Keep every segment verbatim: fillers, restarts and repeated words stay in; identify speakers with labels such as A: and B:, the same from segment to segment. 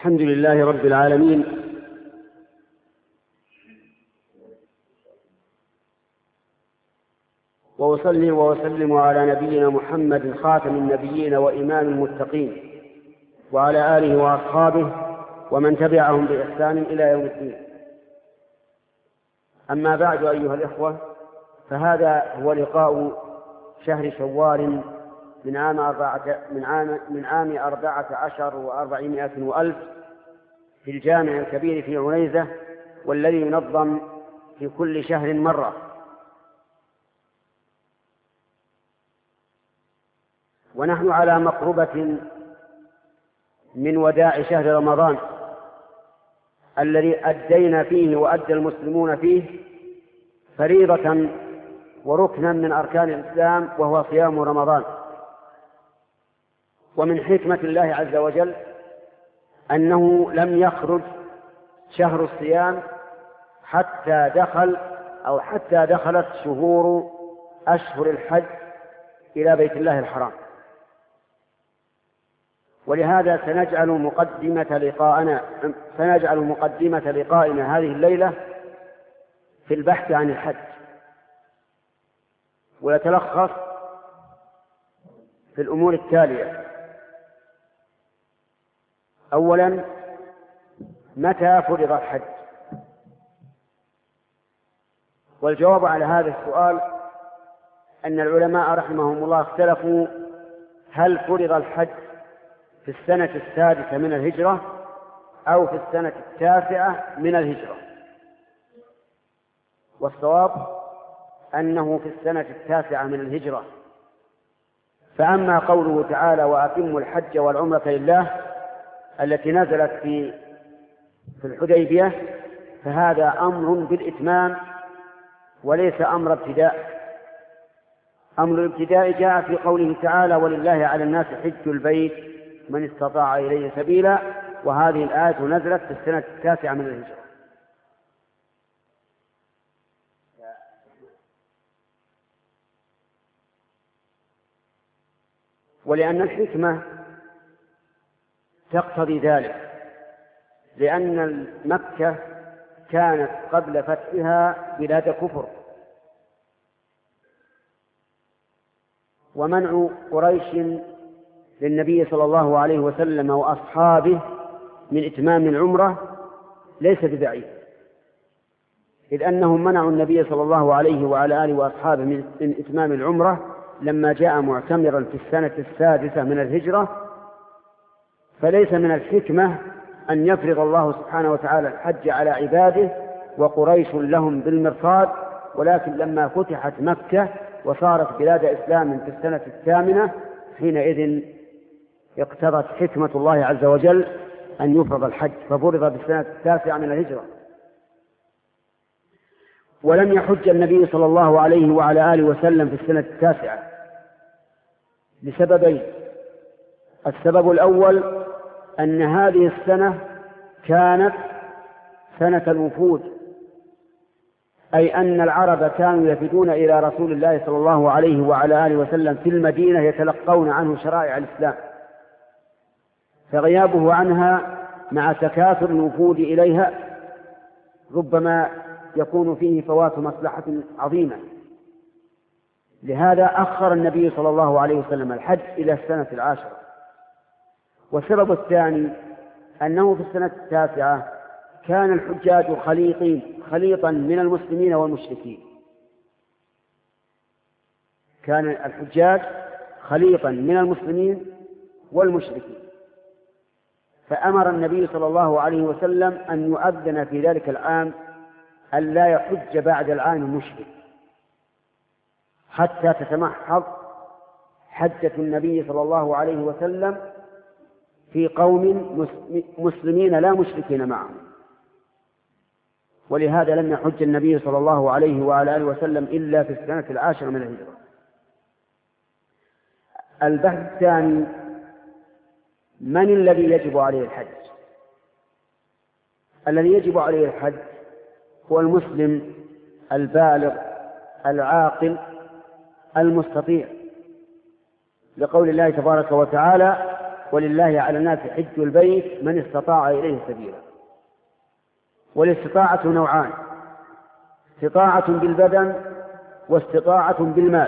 A: الحمد لله رب العالمين، وأصلي وأسلم على نبينا محمد خاتم النبيين وإمام المتقين، وعلى آله وأصحابه ومن تبعهم بإحسان إلى يوم الدين. أما بعد، أيها الإخوة، فهذا هو لقاء شهر شوال من عام أربعة من عام من عام أربعة عشر وأربعمائة وألف في الجامع الكبير في عنيزة، والذي ينظم في كل شهر مرة. ونحن على مقربة من وداع شهر رمضان الذي أدينا فيه وأدى المسلمون فيه فريضة وركنا من أركان الإسلام، وهو صيام رمضان. ومن حكمة الله عز وجل أنه لم يخرج شهر الصيام حتى دخل أو حتى دخلت شهور أشهر الحج إلى بيت الله الحرام. ولهذا سنجعل مقدمة لقاءنا سنجعل مقدمة لقائنا هذه الليلة في البحث عن الحج، ويتلخص في الأمور التالية: أولا، متى فرض الحج؟ والجواب على هذا السؤال أن العلماء رحمهم الله اختلفوا هل فرض الحج في السنة السادسة من الهجرة أو في السنة التاسعة من الهجرة. والصواب أنه في السنة التاسعة من الهجرة. فأما قوله تعالى: وأتموا الحج والعمرة لله، التي نزلت في في الحديبية، فهذا أمر بالإتمام وليس أمر ابتداء. أمر الابتداء جاء في قوله تعالى: ولله على الناس حج البيت من استطاع إليه سبيلا، وهذه الآية نزلت في السنة التاسعة من الهجرة. ولأن الحكمة تقتضي ذلك، لأن مكة كانت قبل فتحها بلاد كفر، ومنع قريش للنبي صلى الله عليه وسلم وأصحابه من إتمام العمرة ليس ببعيد، إذ أنهم منعوا النبي صلى الله عليه وعلى آله وأصحابه من إتمام العمرة لما جاء معتمرا في السنة السادسة من الهجرة. فليس من الحكمة أن يفرض الله سبحانه وتعالى الحج على عباده وقريش لهم بالمرصاد، ولكن لما فتحت مكة وصارت بلاد إسلام في السنة الثامنة، حينئذ اقتضت حكمة الله عز وجل أن يفرض الحج، ففرض بالسنة التاسعة من الهجرة. ولم يحج النبي صلى الله عليه وعلى آله وسلم في السنة التاسعة لسببين: السبب الأول أن هذه السنة كانت سنة الوفود، أي أن العرب كانوا يفدون إلى رسول الله صلى الله عليه وعلى آله وسلم في المدينة يتلقون عنه شرائع الإسلام، فغيابه عنها مع تكاثر الوفود إليها ربما يكون فيه فوات مصلحة عظيمة. لهذا أخر النبي صلى الله عليه وسلم الحج إلى السنة العاشرة. والسبب الثاني أنه في السنة التاسعة كان الحجاج خليطين خليطا من المسلمين والمشركين كان الحجاج خليطا من المسلمين والمشركين فأمر النبي صلى الله عليه وسلم أن يؤذن في ذلك العام أن لا يحج بعد العام مشرك، حتى تتمحض حجة النبي صلى الله عليه وسلم في قوم مسلمين لا مشركين معهم. ولهذا لم يحج النبي صلى الله عليه وعلى آله وسلم إلا في السنة العاشرة من الهجرة. البحث الثاني: من الذي يجب عليه الحج؟ الذي يجب عليه الحج هو المسلم البالغ العاقل المستطيع، لقول الله تبارك وتعالى: ولله على الناس حج البيت من استطاع إليه سبيلا. والاستطاعة نوعان: استطاعة بالبدن واستطاعة بالمال.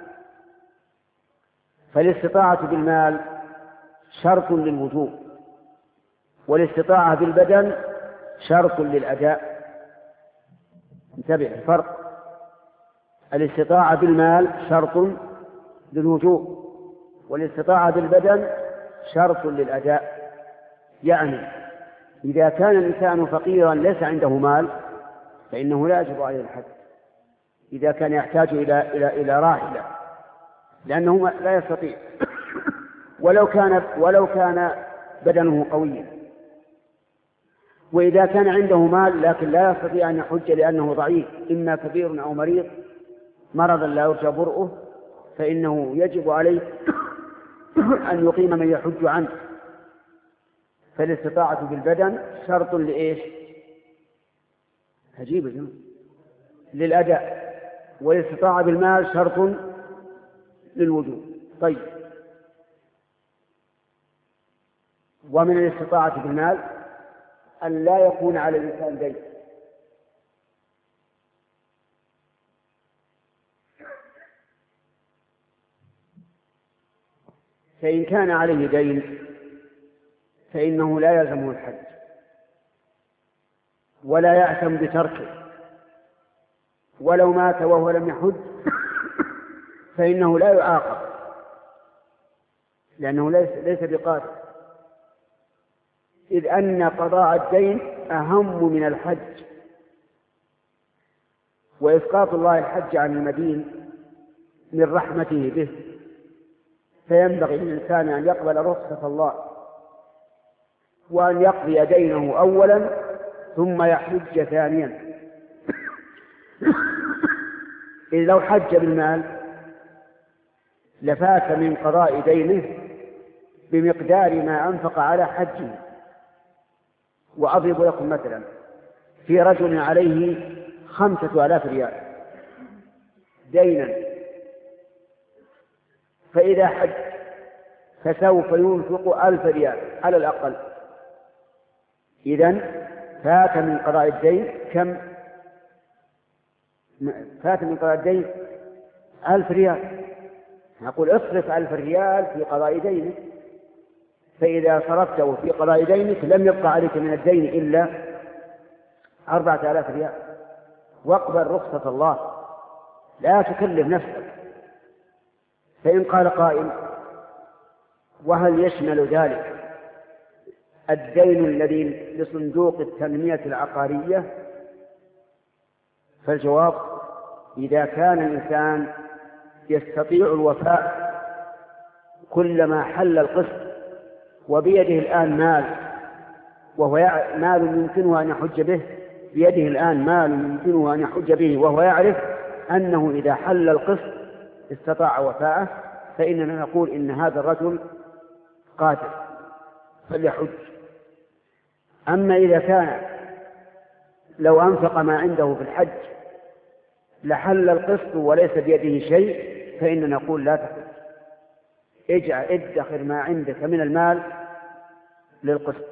A: فالاستطاعة بالمال شرط للوجوب، والاستطاعة بالبدن شرط للأداء. انتبه الفرق: الاستطاعة بالمال شرط للوجوب، والاستطاعة بالبدن شرط للأداء. يعني إذا كان الإنسان فقيرا ليس عنده مال فإنه لا يجب عليه الحج إذا كان يحتاج إلى إلى إلى راحلة، لأنه لا يستطيع ولو كان ولو كان بدنه قويا. وإذا كان عنده مال لكن لا يستطيع أن يحج لأنه ضعيف، إما كبير أو مريض مرضا لا يرجى برؤه، فإنه يجب عليه أن يقيم من يحج عنه. فالاستطاعة بالبدن شرط لإيش؟ عجيب جدا، للأداء. والاستطاعة بالمال شرط للوجوب. طيب، ومن الاستطاعة بالمال أن لا يكون على الإنسان دين. فإن كان عليه دين فإنه لا يلزمه الحج ولا يأثم بتركه، ولو مات وهو لم يحج فإنه لا يعاقب لأنه ليس, ليس بقادر، إذ أن قضاء الدين أهم من الحج. وإسقاط الله الحج عن المدين من رحمته به، فينبغي للإنسان أن يقبل رخصة الله وأن يقضي دينه أولا ثم يحج ثانيا. إذ لو حج بالمال لفات من قضاء دينه بمقدار ما أنفق على حجه. وأضرب لكم مثلا: في رجل عليه خمسة آلاف ريال دينا، فإذا حج فسوف ينفق ألف ريال على الأقل، إذن فات من قضاء الدين كم؟ فات من قضاء الدين ألف ريال. نقول اصرف ألف ريال في قضاء دينك، فإذا صرفته في قضاء دينك لم يبقى عليك من الدين إلا أربعة آلاف ريال. واقبل رخصة الله، لا تكلف نفسك. فإن قال قائل: وهل يشمل ذلك الدين الذي لصندوق التنمية العقارية؟ فالجواب: إذا كان الإنسان يستطيع الوفاء كلما حل القسط وبيده الآن مال وهو مال يمكنه أن يحج به، بيده الآن مال يمكنه أن يحج به وهو يعرف أنه إذا حل القسط استطاع وفاءه، فإننا نقول إن هذا الرجل قادر فليحج. أما إذا كان لو أنفق ما عنده في الحج لحل القسط وليس بيده شيء، فإننا نقول لا تحج، اجعل ادخر ما عندك من المال للقسط.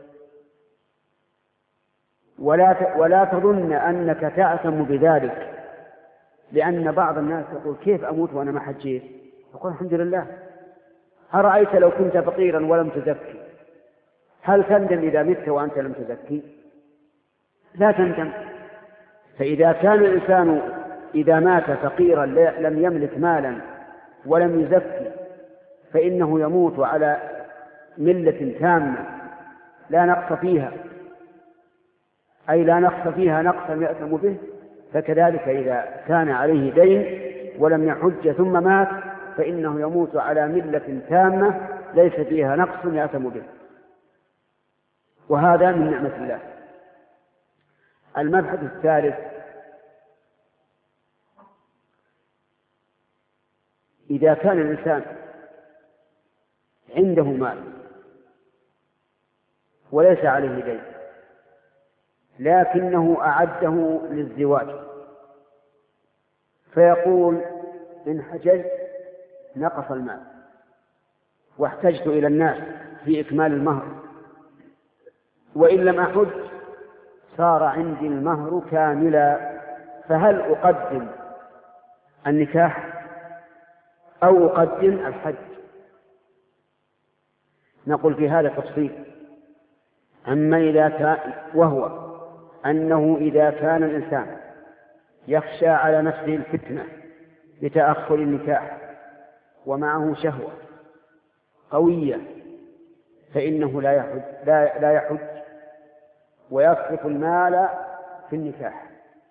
A: ولا ولا تظن أنك تأثم بذلك، لأن بعض الناس يقول: كيف أموت وأنا ما حجيت؟ يقول: الحمد لله. أرأيت لو كنت فقيرا ولم تزكي، هل تندم إذا مت وأنت لم تزكي؟ لا تندم. فإذا كان الإنسان إذا مات فقيرا لم يملك مالا ولم يزكي فإنه يموت على ملة تامة لا نقص فيها، أي لا نقص فيها نقصا يأثم به. فكذلك إذا كان عليه دين ولم يحج ثم مات فإنه يموت على ملة تامة ليس فيها نقص يأثم به، وهذا من نعمة الله. المبحث الثالث: إذا كان الإنسان عنده مال وليس عليه دين لكنه أعده للزواج، فيقول: إن حججت نقص المال واحتجت إلى الناس في إكمال المهر وإن لم أحج صار عندي المهر كاملا، فهل أقدم النكاح أو أقدم الحج؟ نقول في هذا تفصيل. أما إذا كان وهو أنه إذا كان الإنسان يخشى على نفسه الفتنة بتأخر النكاح ومعه شهوة قوية فإنه لا يحج, لا, لا يحج ويصرف المال في النكاح،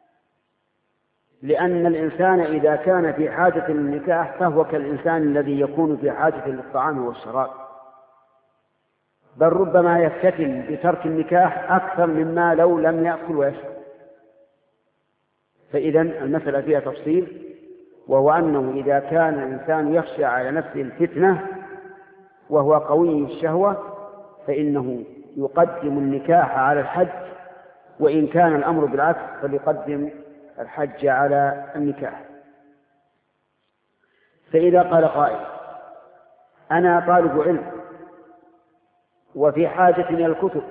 A: لأن الإنسان إذا كان في حاجة للنكاح فهو كالإنسان الذي يكون في حاجة للطعام والشراب، بل ربما يفتتن بترك النكاح أكثر مما لو لم يأكل ويشرب. فإذا المسألة فيها تفصيل، وهو أنه إذا كان الإنسان يخشى على نفسه الفتنة وهو قوي الشهوة فإنه يقدم النكاح على الحج، وإن كان الأمر بالعكس فليقدم الحج على النكاح. فإذا قال قائل أنا طالب علم وفي حاجة إلى الكتب،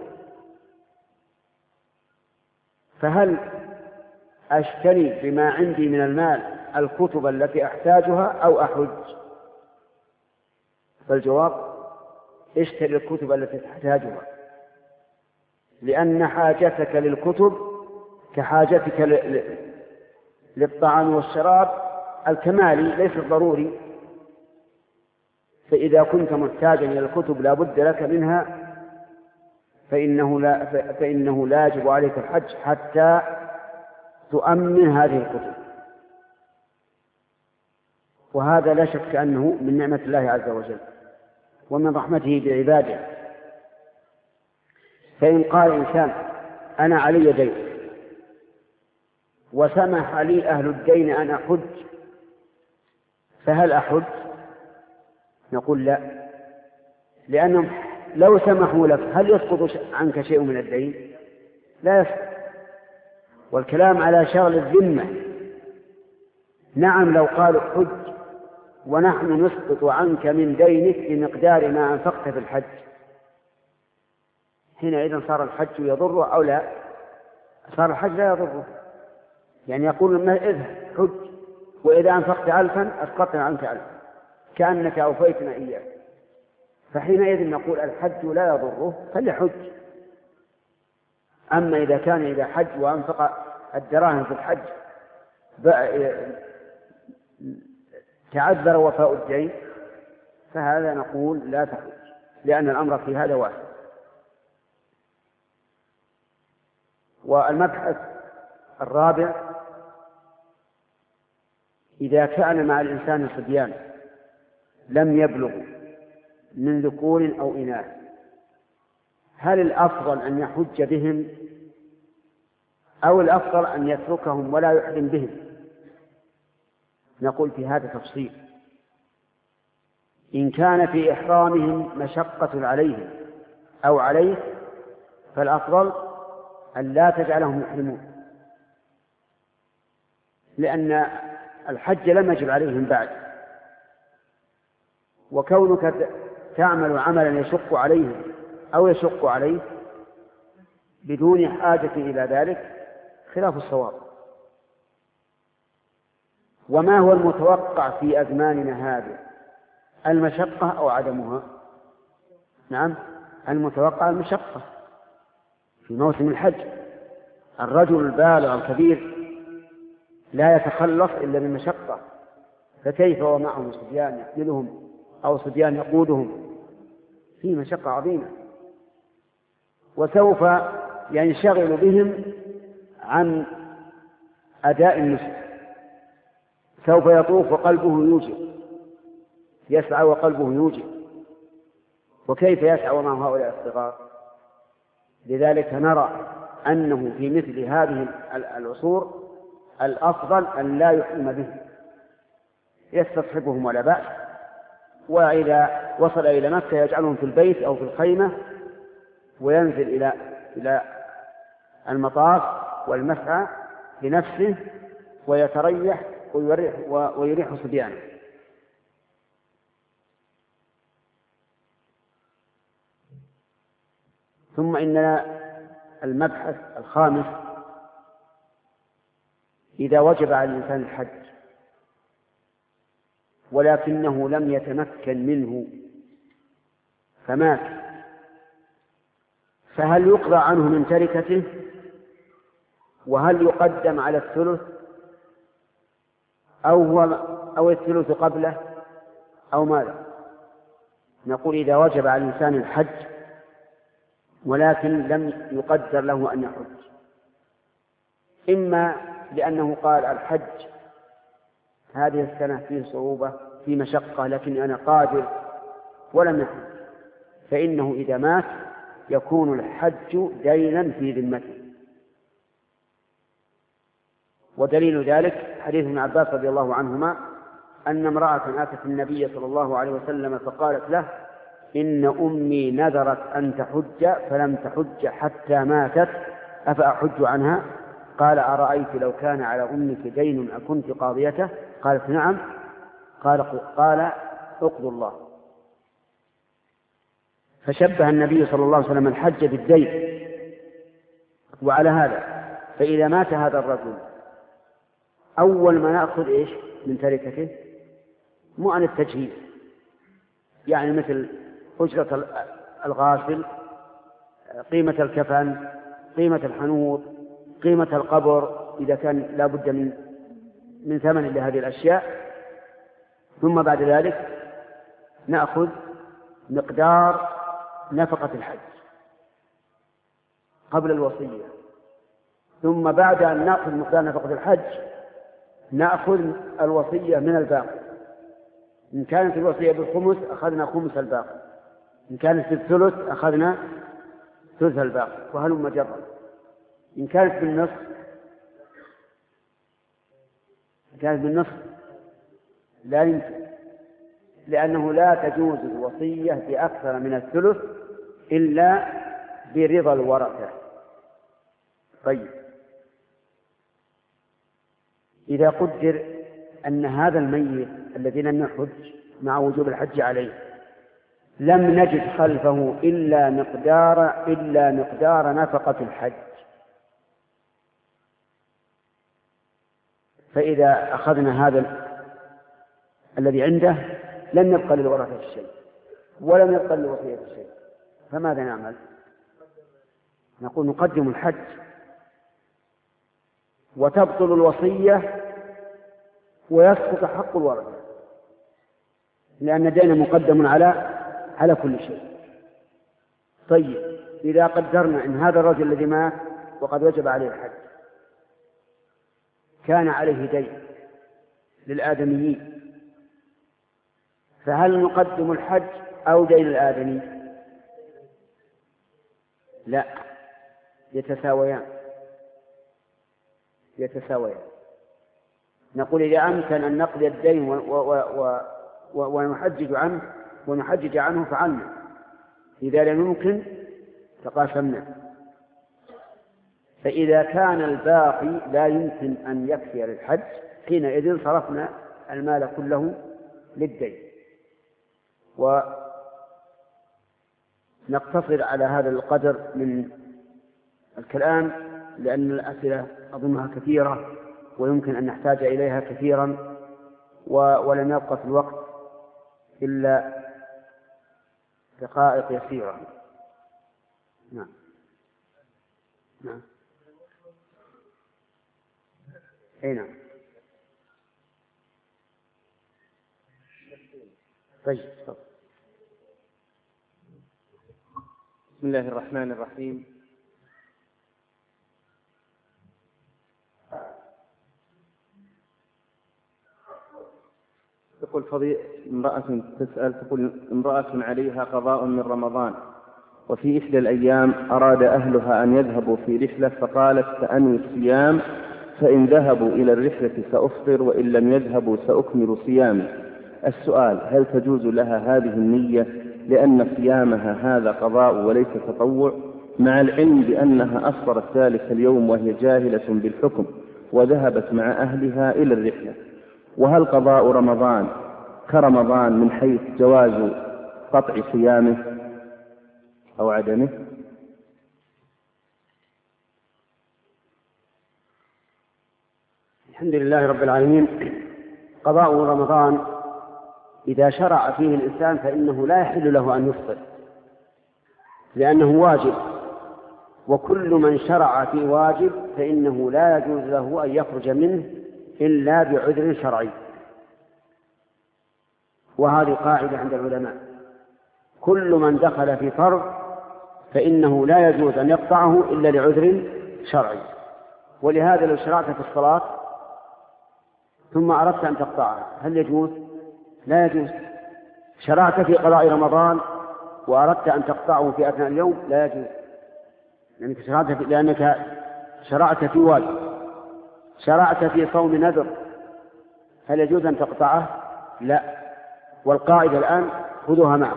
A: فهل أشتري بما عندي من المال الكتب التي أحتاجها أو أحج؟ فالجواب اشتري الكتب التي تحتاجها، لأن حاجتك للكتب كحاجتك للطعام والشراب الكمالي ليس الضروري، فإذا كنت محتاجا إلى الكتب لا بد لك منها فإنه لا, فإنه لا يجب عليك الحج حتى تؤمن هذه الكتب، وهذا لا شك أنه من نعمة الله عز وجل ومن رحمته بعباده. فإن قال إنسان أنا علي دين وسمح لي أهل الدين أن أحج فهل أحج؟ نقول لا، لأنهم لو سمحوا لك هل يسقط عنك شيء من الدين؟ لا يسقط، والكلام على شغل الذمة. نعم لو قالوا حج ونحن نسقط عنك من دينك بمقدار ما أنفقت في الحج، حينئذ صار الحج يضره أو لا؟ صار الحج لا يضره، يعني يقول ما اذهب حج وإذا أنفقت ألفا أسقطنا عنك ألفا كأنك أوفيتنا إياه، فحينئذ نقول الحج لا يضره فليحج. أما إذا كان إذا حج وأنفق الدراهم في الحج تعذر وفاء الدين فهذا نقول لا تحج، لأن الأمر في هذا واحد. والمبحث الرابع إذا كان مع الإنسان صبيان لم يبلغوا من ذكور أو إناث هل الأفضل أن يحج بهم أو الأفضل أن يتركهم ولا يحرم بهم؟ نقول في هذا تفصيل. إن كان في إحرامهم مشقة عليهم أو عليه فالأفضل أن لا تجعلهم يحرمون، لأن الحج لم يجب عليهم بعد، وكونك تعمل عملا يشق عليهم أو يشق عليه بدون حاجة إلى ذلك خلاف الصواب. وما هو المتوقع في أزماننا هذه، المشقة أو عدمها؟ نعم المتوقع المشقة في موسم الحج. الرجل البالغ الكبير لا يتخلص إلا من مشقة، فكيف ومعهم صبيان يحملهم أو صبيان يقودهم؟ في مشقة عظيمة، وسوف ينشغل بهم عن أداء النسك، سوف يطوف وقلبه يوجب، يسعى وقلبه يوجب، وكيف يسعى ومع هؤلاء الصغار؟ لذلك نرى أنه في مثل هذه العصور الأفضل أن لا يحرم بهم، يستصحبهم ولا بأس، وإذا وصل إلى مكة يجعلهم في البيت أو في الخيمة وينزل إلى إلى المطاف والمسعى بنفسه ويتريح ويريح, ويريح صبيانه. ثم إن المبحث الخامس: إذا وجب على الإنسان الحج ولكنه لم يتمكن منه فمات، فهل يقضى عنه من تركته؟ وهل يقدم على الثلث أو, هو أو الثلث قبله أو ماذا؟ نقول: إذا وجب على الإنسان الحج ولكن لم يقدر له أن يحج، إما لأنه قال الحج هذه السنة فيه صعوبة فيه مشقة لكن أنا قادر ولم يحج، فإنه إذا مات يكون الحج دينا في ذمته. ودليل ذلك حديث ابن عباس رضي الله عنهما أن امرأة أتت النبي صلى الله عليه وسلم فقالت له: إن أمي نذرت أن تحج فلم تحج حتى ماتت أفأحج عنها؟ قال: أرأيت لو كان على أمك دين أكنت قاضيته؟ قالت: نعم. قال قال اقضوا الله. فشبه النبي صلى الله عليه وسلم الحج بالدين. وعلى هذا فإذا مات هذا الرجل أول ما نأخذ إيش من تركته؟ مو عن التجهيز، يعني مثل أجرة الغاسل، قيمة الكفن، قيمة الحنوط، قيمة القبر إذا كان لا بد من من ثمن لهذه الأشياء. ثم بعد ذلك نأخذ مقدار نفقة الحج قبل الوصية، ثم بعد أن نأخذ مقدار نفقة الحج نأخذ الوصية من الباقي. إن كانت الوصية بالخمس أخذنا خمس الباقي، إن كانت بالثلث أخذنا ثلث الباقي، وهلم جرا. إن كانت بالنصف إن كانت بالنصف لا يمكن، لأنه لا تجوز الوصية بأكثر من الثلث إلا برضا الورثة. طيب، إذا قدر أن هذا الميت الذي لم يحج مع وجوب الحج عليه لم نجد خلفه إلا مقدار إلا مقدار نفقة الحج، فإذا أخذنا هذا الذي عنده لن يبقى للورثة شيء ولم يبقى للوصية شيء، فماذا نعمل؟ نقول نقدم الحج وتبطل الوصية ويسقط حق الورثة، لأن الدين مقدم على على كل شيء. طيب، إذا قدرنا أن هذا الرجل الذي مات وقد وجب عليه الحج كان عليه دين للآدميين، فهل نقدم الحج أو دين الآدمي؟ لا، يتساويان يتساويان نقول إذا أمكن أن نقضي الدين ونحجج عنه ونحجج عنه فعلنا، إذا لم يمكن تقاسمنا. فإذا كان الباقي لا يمكن أن يكفي للحج حينئذ صرفنا المال كله للدين. ونقتصر على هذا القدر من الكلام لأن الأسئلة أظنها كثيرة ويمكن أن نحتاج إليها كثيرا، ولم يبقى في الوقت إلا دقائق يسيرة. نعم نعم أي نعم. طيب.
B: بسم الله الرحمن الرحيم. تقول فضيلة امرأة تسأل تقول امرأة عليها قضاء من رمضان وفي إحدى الأيام أراد أهلها أن يذهبوا في رحلة فقالت سأنوي الصيام، فإن ذهبوا إلى الرحلة سأفطر وإن لم يذهبوا سأكمل صيامي. السؤال: هل تجوز لها هذه النية لأن صيامها هذا قضاء وليس تطوع، مع العلم بأنها أفطرت ذلك اليوم وهي جاهلة بالحكم وذهبت مع أهلها إلى الرحلة؟ وهل قضاء رمضان كرمضان من حيث جواز قطع صيامه أو عدمه؟
A: الحمد لله رب العالمين. قضاء رمضان إذا شرع فيه الإنسان فإنه لا يحل له أن يفطر لأنه واجب، وكل من شرع في واجب فإنه لا يجوز له أن يخرج منه إلا بعذر شرعي، وهذه قاعدة عند العلماء: كل من دخل في فرض فإنه لا يجوز أن يقطعه إلا لعذر شرعي. ولهذا لو شرعت في الصلاة ثم أردت أن تقطعها هل يجوز؟ لا يجوز. شرعت في قضاء رمضان وأردت أن تقطعه في أثناء اليوم لا يجوز، لأنك شرعت في, لأنك شرعت في واجب. شرعت في صوم نذر هل يجوز أن تقطعه؟ لا. والقاعدة الآن خذوها معه: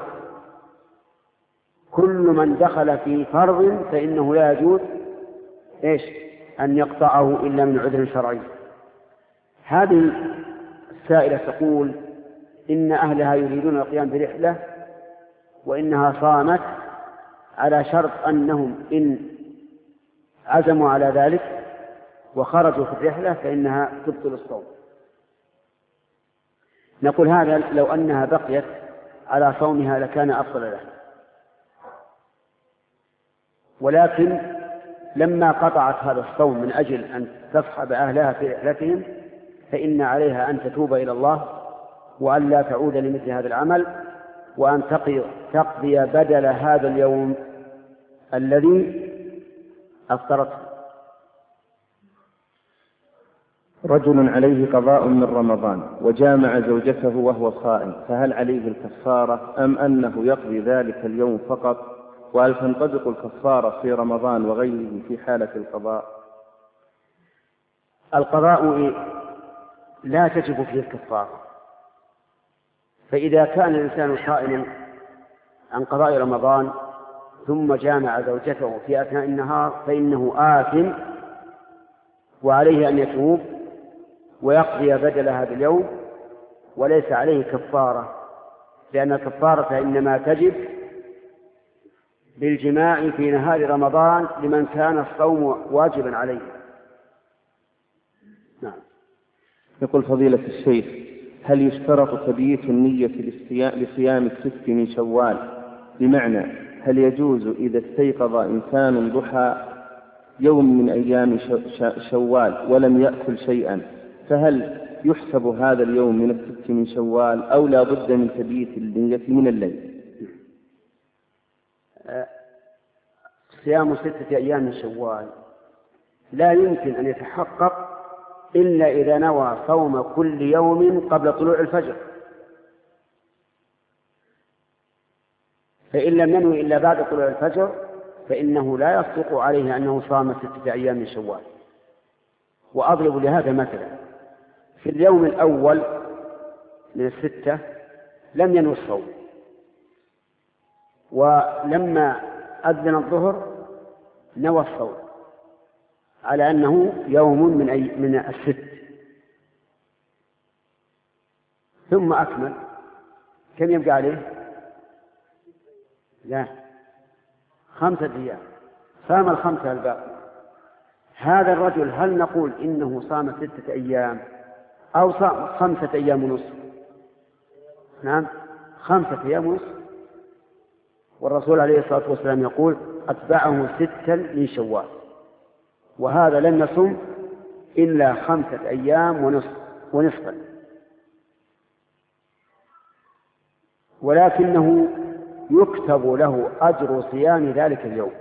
A: كل من دخل في فرض فإنه لا يجوز إيش أن يقطعه إلا من عذر شرعي. هذه السائلة تقول إن أهلها يريدون القيام برحلة وإنها صامت على شرط أنهم إن عزموا على ذلك وخرجوا في الرحلة فإنها تبطل الصوم. نقول هذا لو أنها بقيت على صومها لكان أفضل لها، ولكن لما قطعت هذا الصوم من أجل أن تصحب أهلها في رحلتهم فإن عليها أن تتوب إلى الله وأن لا تعود لمثل هذا العمل، وأن تقضي بدل هذا اليوم الذي أفطرته.
B: رجل عليه قضاء من رمضان وجامع زوجته وهو صائم، فهل عليه الكفارة أم أنه يقضي ذلك اليوم فقط؟ وهل تنطبق الكفارة في رمضان وغيره في حالة القضاء؟
A: القضاء لا تجب فيه الكفارة، فإذا كان الإنسان صائما عن قضاء رمضان ثم جامع زوجته في أثناء النهار فإنه آثم وعليه أن يتوب ويقضي بدل هذا اليوم، وليس عليه كفارة، لأن الكفارة إنما تجب بالجماع في نهار رمضان لمن كان الصوم واجبا عليه. نعم.
B: يقول فضيلة الشيخ: هل يشترط تبييت النية لصيام الست من شوال؟ بمعنى هل يجوز إذا استيقظ إنسان ضحى يوم من أيام شوال ولم يأكل شيئا فهل يحسب هذا اليوم من الست من شوال أو لا بد من تبييت النية من الليل؟
A: صيام ستة أيام من شوال لا يمكن أن يتحقق إلا إذا نوى صوم كل يوم قبل طلوع الفجر، فإن لم ينوي إلا بعد طلوع الفجر فإنه لا يصدق عليه أنه صام ستة أيام من شوال. وأضرب لهذا مثلا: في اليوم الأول من الستة لم ينوي الصوم، ولما أذن الظهر نوى الصوم على أنه يوم من, أي من الست، ثم أكمل. كم يبقى عليه؟ لا، خمسة أيام، صام الخمسة الباقي. هذا الرجل هل نقول إنه صام ستة أيام أو صام خمسة أيام ونصف؟ نعم، خمسة أيام ونصف. والرسول عليه الصلاة والسلام يقول: أتبعه ستا من شوال، وهذا لم يصم إلا خمسة أيام ونصف ونصفا، ولكنه يكتب له أجر صيام ذلك اليوم،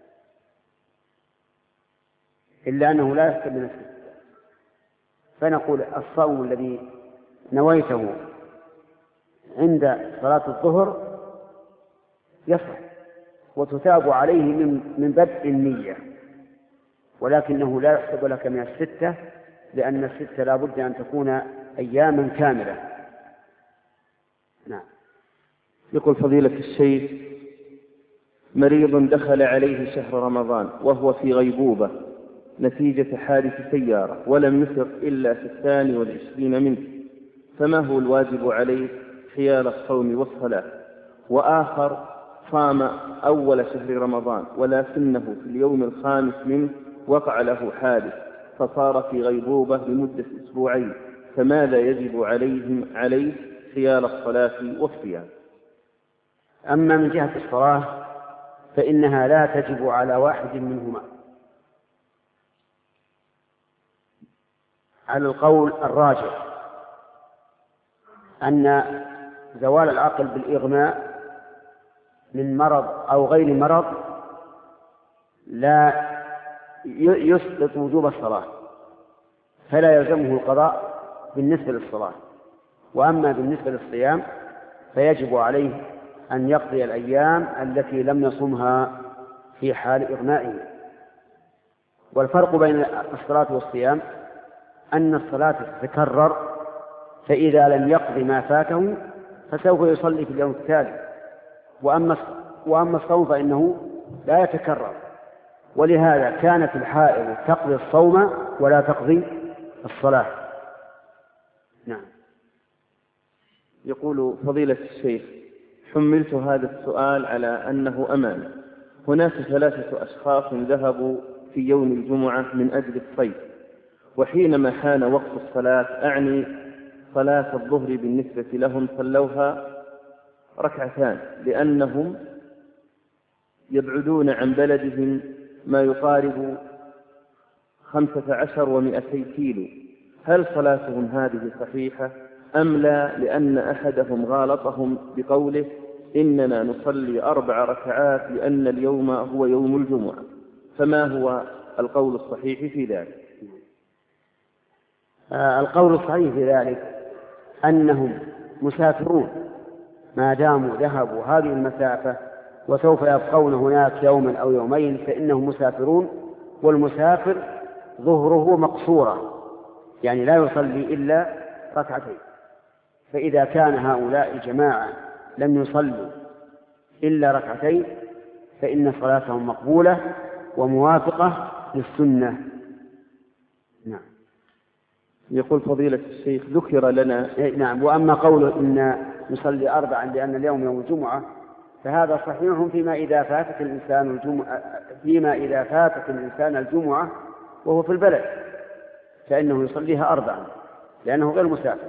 A: إلا أنه لا يكتب من الست. فنقول الصوم الذي نويته عند صلاة الظهر يصح وتتاب عليه من, من بدء النية، ولكنه لا يحسب لك من الستة، لأن الستة لا بد أن تكون أياما كاملة. نعم.
B: يقول فضيلة الشيخ: مريض دخل عليه شهر رمضان وهو في غيبوبة نتيجة حادث سيارة ولم يفق إلا في الثاني والعشرين منه، فما هو الواجب عليه حيال الصوم والصلاة؟ وآخر صام أول شهر رمضان ولكنه في اليوم الخامس منه وقع له حادث، فصار في غيبوبة لمدة أسبوعين، فماذا يجب عليهم عليه حيال الصلاة والصيام؟
A: أما من جهة الصلاة فإنها لا تجب على واحد منهما على القول الراجح، أن زوال العقل بالإغماء من مرض أو غير مرض لا يسقط وجوب الصلاة، فلا يلزمه القضاء بالنسبة للصلاة. وأما بالنسبة للصيام فيجب عليه أن يقضي الأيام التي لم يصمها في حال إغمائه. والفرق بين الصلاة والصيام أن الصلاة تتكرر، فإذا لم يقض ما فاته فسوف يصلي في اليوم التالي، وأما وأما الصوم فإنه لا يتكرر، ولهذا كانت الحائض تقضي الصوم ولا تقضي الصلاة. نعم.
B: يقول فضيلة الشيخ: حملت هذا السؤال على أنه أمانة. هناك ثلاثة أشخاص ذهبوا في يوم الجمعة من أجل الصيد، وحينما حان وقت الصلاة، أعني صلاة الظهر بالنسبة لهم، صلوها ركعتان لأنهم يبعدون عن بلدهم ما يقارب خمسة عشر ومئتي كيلو. هل صلاتهم هذه صحيحة أم لا؟ لأن أحدهم غالطهم بقوله: إننا نصلي أربع ركعات لأن اليوم هو يوم الجمعة. فما هو القول الصحيح في ذلك؟
A: آه القول الصحيح في ذلك أنهم مسافرون ما داموا ذهبوا هذه المسافة وسوف يبقون هناك يوما أو يومين، فإنهم مسافرون، والمسافر ظهره مقصورة، يعني لا يصلي إلا ركعتين. فإذا كان هؤلاء الجماعة لم يصلوا إلا ركعتين فإن صلاتهم مقبولة وموافقة للسنة. نعم.
B: يقول فضيلة الشيخ: ذكر لنا.
A: نعم. وأما قوله إن نصلي أربعا لأن اليوم يوم الجمعة فهذا صحيح فيما إذا فاتت الإنسان الجمعة فيما إذا فاتت الإنسان الجمعة وهو في البلد، فإنه يصليها أربعا لأنه غير مسافر.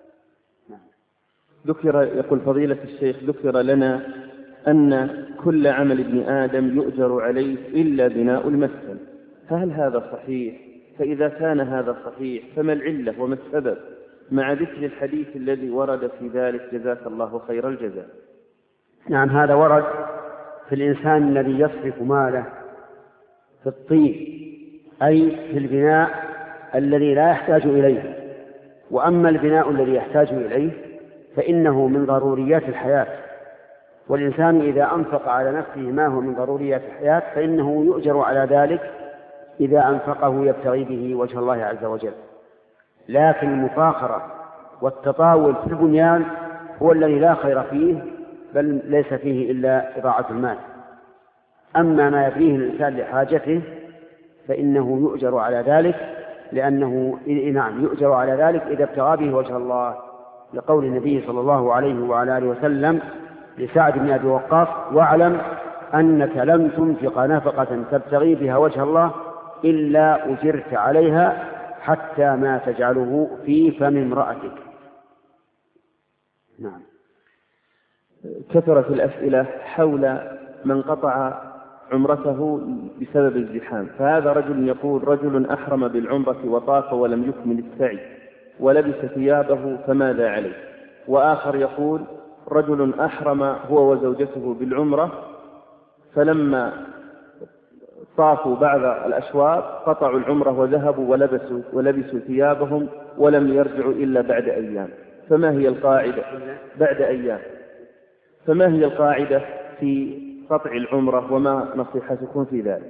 B: ذكر يقول فضيلة الشيخ: ذكر لنا أن كل عمل ابن آدم يؤجر عليه إلا بناء المسكن، فهل هذا صحيح؟ فإذا كان هذا صحيح فما العلة وما السبب، مع ذكر الحديث الذي ورد في ذلك؟ جزاك الله خير الجزاء.
A: نعم، هذا ورد في الإنسان الذي يصرف ماله في الطين، أي في البناء الذي لا يحتاج إليه. وأما البناء الذي يحتاج إليه فإنه من ضروريات الحياة، والإنسان إذا أنفق على نفسه ما هو من ضروريات الحياة فإنه يؤجر على ذلك إذا أنفقه يبتغي به وجه الله عز وجل. لكن المفاخرة والتطاول في البنيان هو الذي لا خير فيه، بل ليس فيه إلا إضاعة المال. أما ما يبنيه الإنسان لحاجته فإنه يؤجر على ذلك، لأنه نعم يؤجر على ذلك إذا ابتغى به وجه الله، لقول النبي صلى الله عليه وعلى آله وسلم لسعد بن أبي وقاص: واعلم أنك لم تنفق نفقة تبتغي بها وجه الله إلا أجرت عليها حتى ما تجعله في فم امرأتك. نعم.
B: كثرت الأسئلة حول من قطع عمرته بسبب الزحام، فهذا رجل يقول: رجل أحرم بالعمرة وطاف ولم يكمل السعي ولبس ثيابه فماذا عليه؟ وآخر يقول: رجل أحرم هو وزوجته بالعمرة فلما طافوا بعض الأشواط قطعوا العمرة وذهبوا ولبسوا, ولبسوا ثيابهم ولم يرجعوا إلا بعد أيام، فما هي القاعدة؟ بعد أيام فما هي القاعدة في قطع العمرة وما نصيحتكم في ذلك؟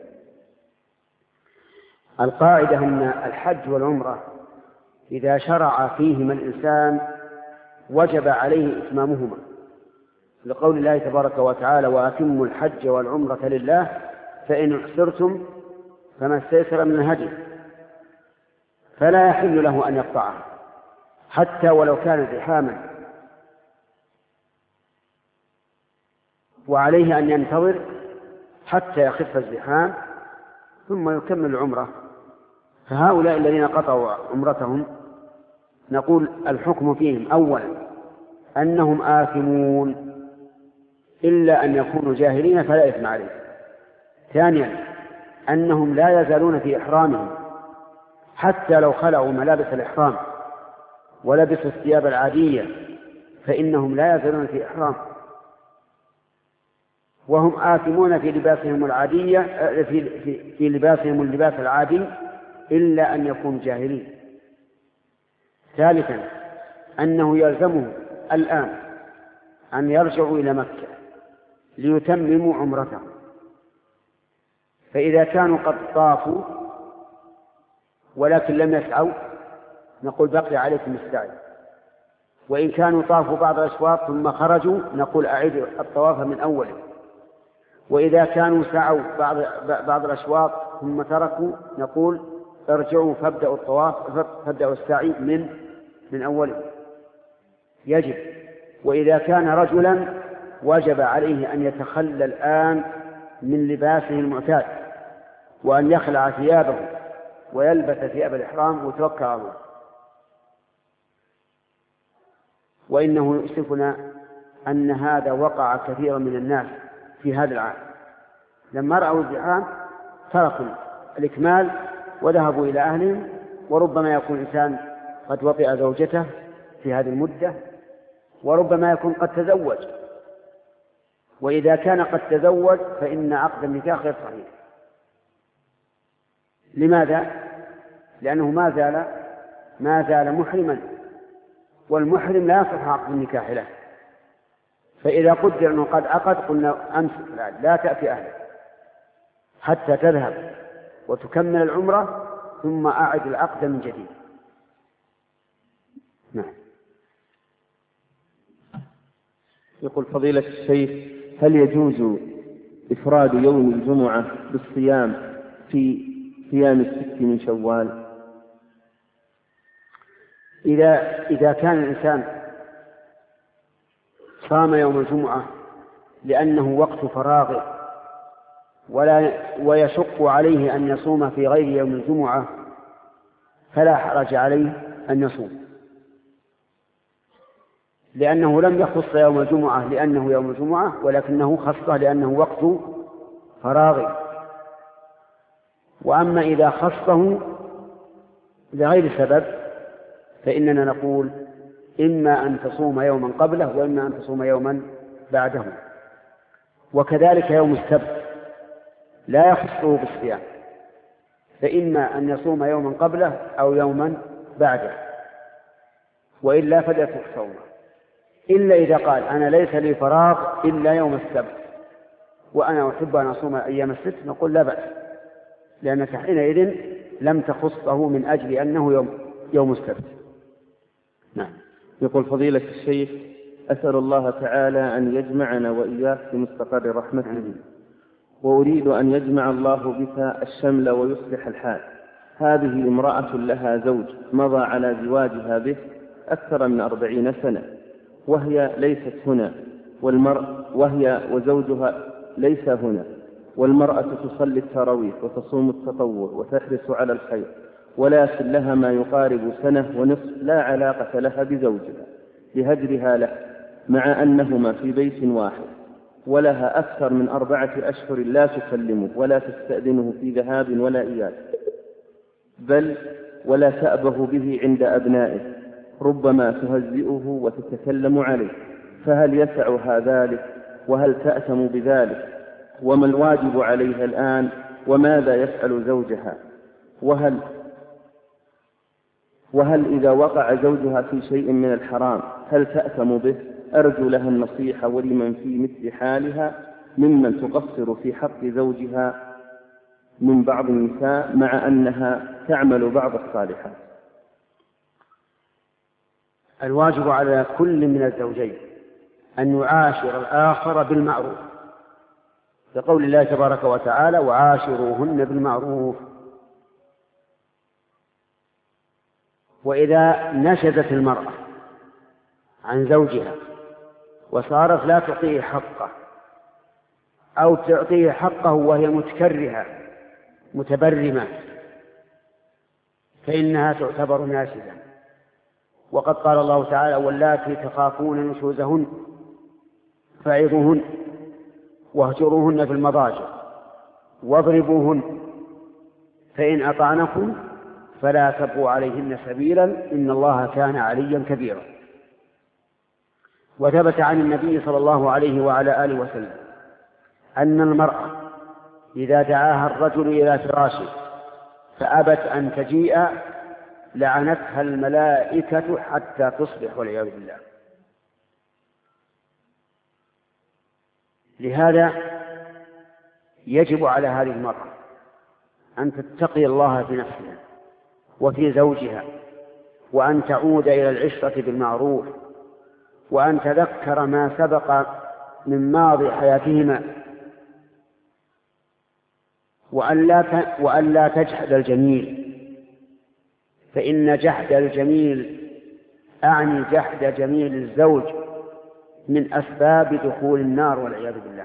A: القاعدة أن الحج والعمرة إذا شرع فيهما الإنسان وجب عليه إتمامهما، لقول الله تبارك وتعالى: وأتموا الحج والعمرة لله فإن احصرتم فما استيسر من الهدي. فلا يحل له أن يقطعها حتى ولو كان زحاما، وعليه أن ينتظر حتى يخف الزحام ثم يكمل العمرة. فهؤلاء الذين قطعوا عمرتهم نقول الحكم فيهم أولا أنهم آثمون إلا أن يكونوا جاهلين فلا إثم عليهم. ثانيا أنهم لا يزالون في إحرامهم حتى لو خلعوا ملابس الإحرام ولبسوا الثياب العادية فإنهم لا يزالون في إحرام، وهم آثمون في لباسهم العادية في, في, في لباسهم اللباس العادي إلا أن يكونوا جاهلين. ثالثا أنه يلزمهم الآن أن يرجعوا إلى مكة ليتمموا عمرتهم، فإذا كانوا قد طافوا ولكن لم يسعوا نقول بقي عليكم السعي، وإن كانوا طافوا بعض الأشواط ثم خرجوا نقول أعيدوا الطواف من أوله، وإذا كانوا سعوا بعض, بعض الأشواط ثم تركوا نقول ارجعوا فابدأوا الطواف فابدأوا السعي من من أوله. يجب. وإذا كان رجلا وجب عليه أن يتخلى الآن من لباسه المعتاد وأن يخلع ثيابه ويلبس ثياب الإحرام ويتوكل على الله. وإنه يؤسفنا أن هذا وقع كثيرا من الناس في هذا العام، لما رأوا الزحام تركوا الإكمال وذهبوا إلى أهلهم، وربما يكون إنسان قد وطئ زوجته في هذه المدة، وربما يكون قد تزوج، وإذا كان قد تزوج فإن عقد النكاح غير صحيح. لماذا؟ لأنه ما زال ما زال محرما، والمحرم لا يصح عقد النكاح له، فإذا قدر أنه قد عقد قلنا أمسك لا تأتي أهله حتى تذهب وتكمل العمرة ثم أعد العقد من جديد. نعم.
B: يقول فضيلة الشيخ: هل يجوز إفراد يوم الجمعة بالصيام في صيام الست من شوال؟
A: إذا إذا كان الإنسان صام يوم الجمعة لأنه وقت فراغه ولا ويشق عليه أن يصوم في غير يوم الجمعة فلا حرج عليه أن يصوم، لأنه لم يخص يوم الجمعة لأنه يوم الجمعة، ولكنه خصه لأنه وقت فراغه. وأما إذا خصه لغير سبب فإننا نقول إما أن تصوم يوما قبله وإما أن تصوم يوما بعده. وكذلك يوم السبت لا يخصه بالصيام، فإما أن يصوم يوما قبله أو يوما بعده، وإلا فليترك صومه، إلا إذا قال أنا ليس لي فراغ إلا يوم السبت وأنا أحب أن أصوم أيام الست، نقول لا بأس، لأنك حينئذ لم تخصه من أجل أنه يوم, يوم السبت. نعم.
B: يقول فضيلة الشيخ: أسأل الله تعالى أن يجمعنا وإياك في مستقر رحمته، وأريد أن يجمع الله بك الشمل ويصلح الحال. هذه امرأة لها زوج مضى على زواجها به أكثر من أربعين سنة، وهي ليست هنا، والمرء وهي وزوجها ليس هنا، والمرأة تصلي التراويح وتصوم التطوع وتحرص على الخير، ولكن لها ما يقارب سنة ونصف لا علاقة لها بزوجها لهجرها له، مع أنهما في بيت واحد، ولها أكثر من أربعة أشهر لا تكلمه ولا تستأذنه في ذهاب ولا إياب، بل ولا تأبه به عند أبنائه، ربما تهزئه وتتكلم عليه، فهل يسعها ذلك؟ وهل تأثم بذلك؟ وما الواجب عليها الآن؟ وماذا يفعل زوجها؟ وهل وهل إذا وقع زوجها في شيء من الحرام هل تأثم به؟ أرجو لها النصيحة ولمن في مثل حالها ممن تقصر في حق زوجها من بعض النساء مع أنها تعمل بعض الصالحات.
A: الواجب على كل من الزوجين أن يعاشر الآخر بالمعروف، لقول الله تبارك وتعالى: وعاشروهن بالمعروف. وإذا نشزت المرأة عن زوجها وصارت لا تعطيه حقه أو تعطيه حقه وهي متكرهة متبرمة فإنها تعتبر ناشزة. وقد قال الله تعالى: واللاتي تخافون نشوزهن فعظوهن واهجروهن في المضاجع واضربوهن فإن أطعنكم فلا تبغوا عليهن سبيلا إن الله كان عليا كبيرا. وثبت عن النبي صلى الله عليه وعلى آله وسلم أن المرأة إذا دعاها الرجل إلى فراشه فأبت أن تجيء لعنتها الملائكة حتى تصبح والعياذ بالله. لهذا يجب على هذه المرأة أن تتقي الله في نفسها وفي زوجها، وأن تعود إلى العشرة بالمعروف، وأن تذكر ما سبق من ماضي حياتهما، وأن لا وأن لا تجحد الجميل، فإن جحد الجميل أعني جحد جميل الزوج من أسباب دخول النار والعياذ بالله.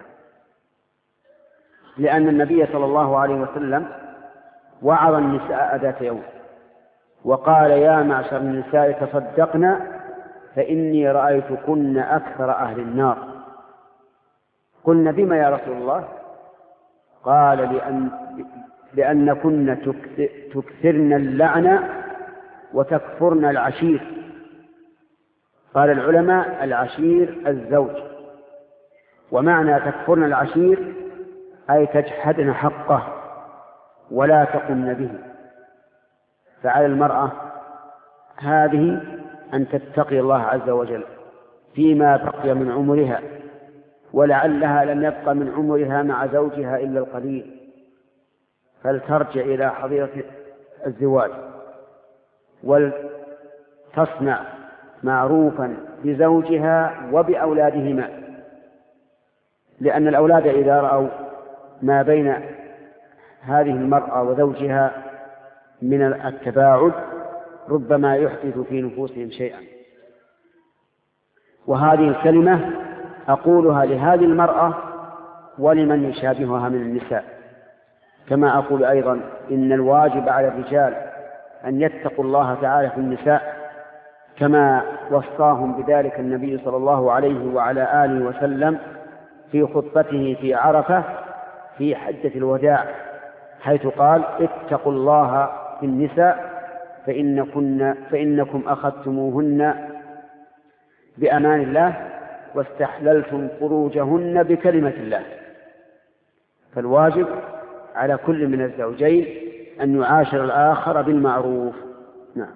A: لأن النبي صلى الله عليه وسلم وعظ النساء ذات يوم وقال: يا معشر النساء تصدقنا فإني رأيتكن أكثر أهل النار. قلنا: بما يا رسول الله؟ قال: لأن لأنكن تكثرن اللعنة وتكفرن العشير. قال العلماء: العشير الزوج، ومعنى تكفرن العشير أي تجحدن حقه ولا تقمن به. فعلى المرأة هذه أن تتقي الله عز وجل فيما بقي من عمرها، ولعلها لم يبق من عمرها مع زوجها إلا القليل، فلترجع إلى حظيرة الزواج ولتصنع معروفا بزوجها وبأولادهما، لأن الأولاد إذا رأوا ما بين هذه المرأة وزوجها من التباعد ربما يحدث في نفوسهم شيئا. وهذه الكلمة أقولها لهذه المرأة ولمن يشابهها من النساء، كما أقول أيضا إن الواجب على الرجال أن يتقوا الله تعالى في النساء كما وصاهم بذلك النبي صلى الله عليه وعلى آله وسلم في خطبته في عرفة في حجة الوداع، حيث قال: اتقوا الله في النساء فإنكن فإنكم أخذتموهن بأمان الله واستحللتم فروجهن بكلمة الله. فالواجب على كل من الزوجين أن يعاشر الآخر بالمعروف. نعم.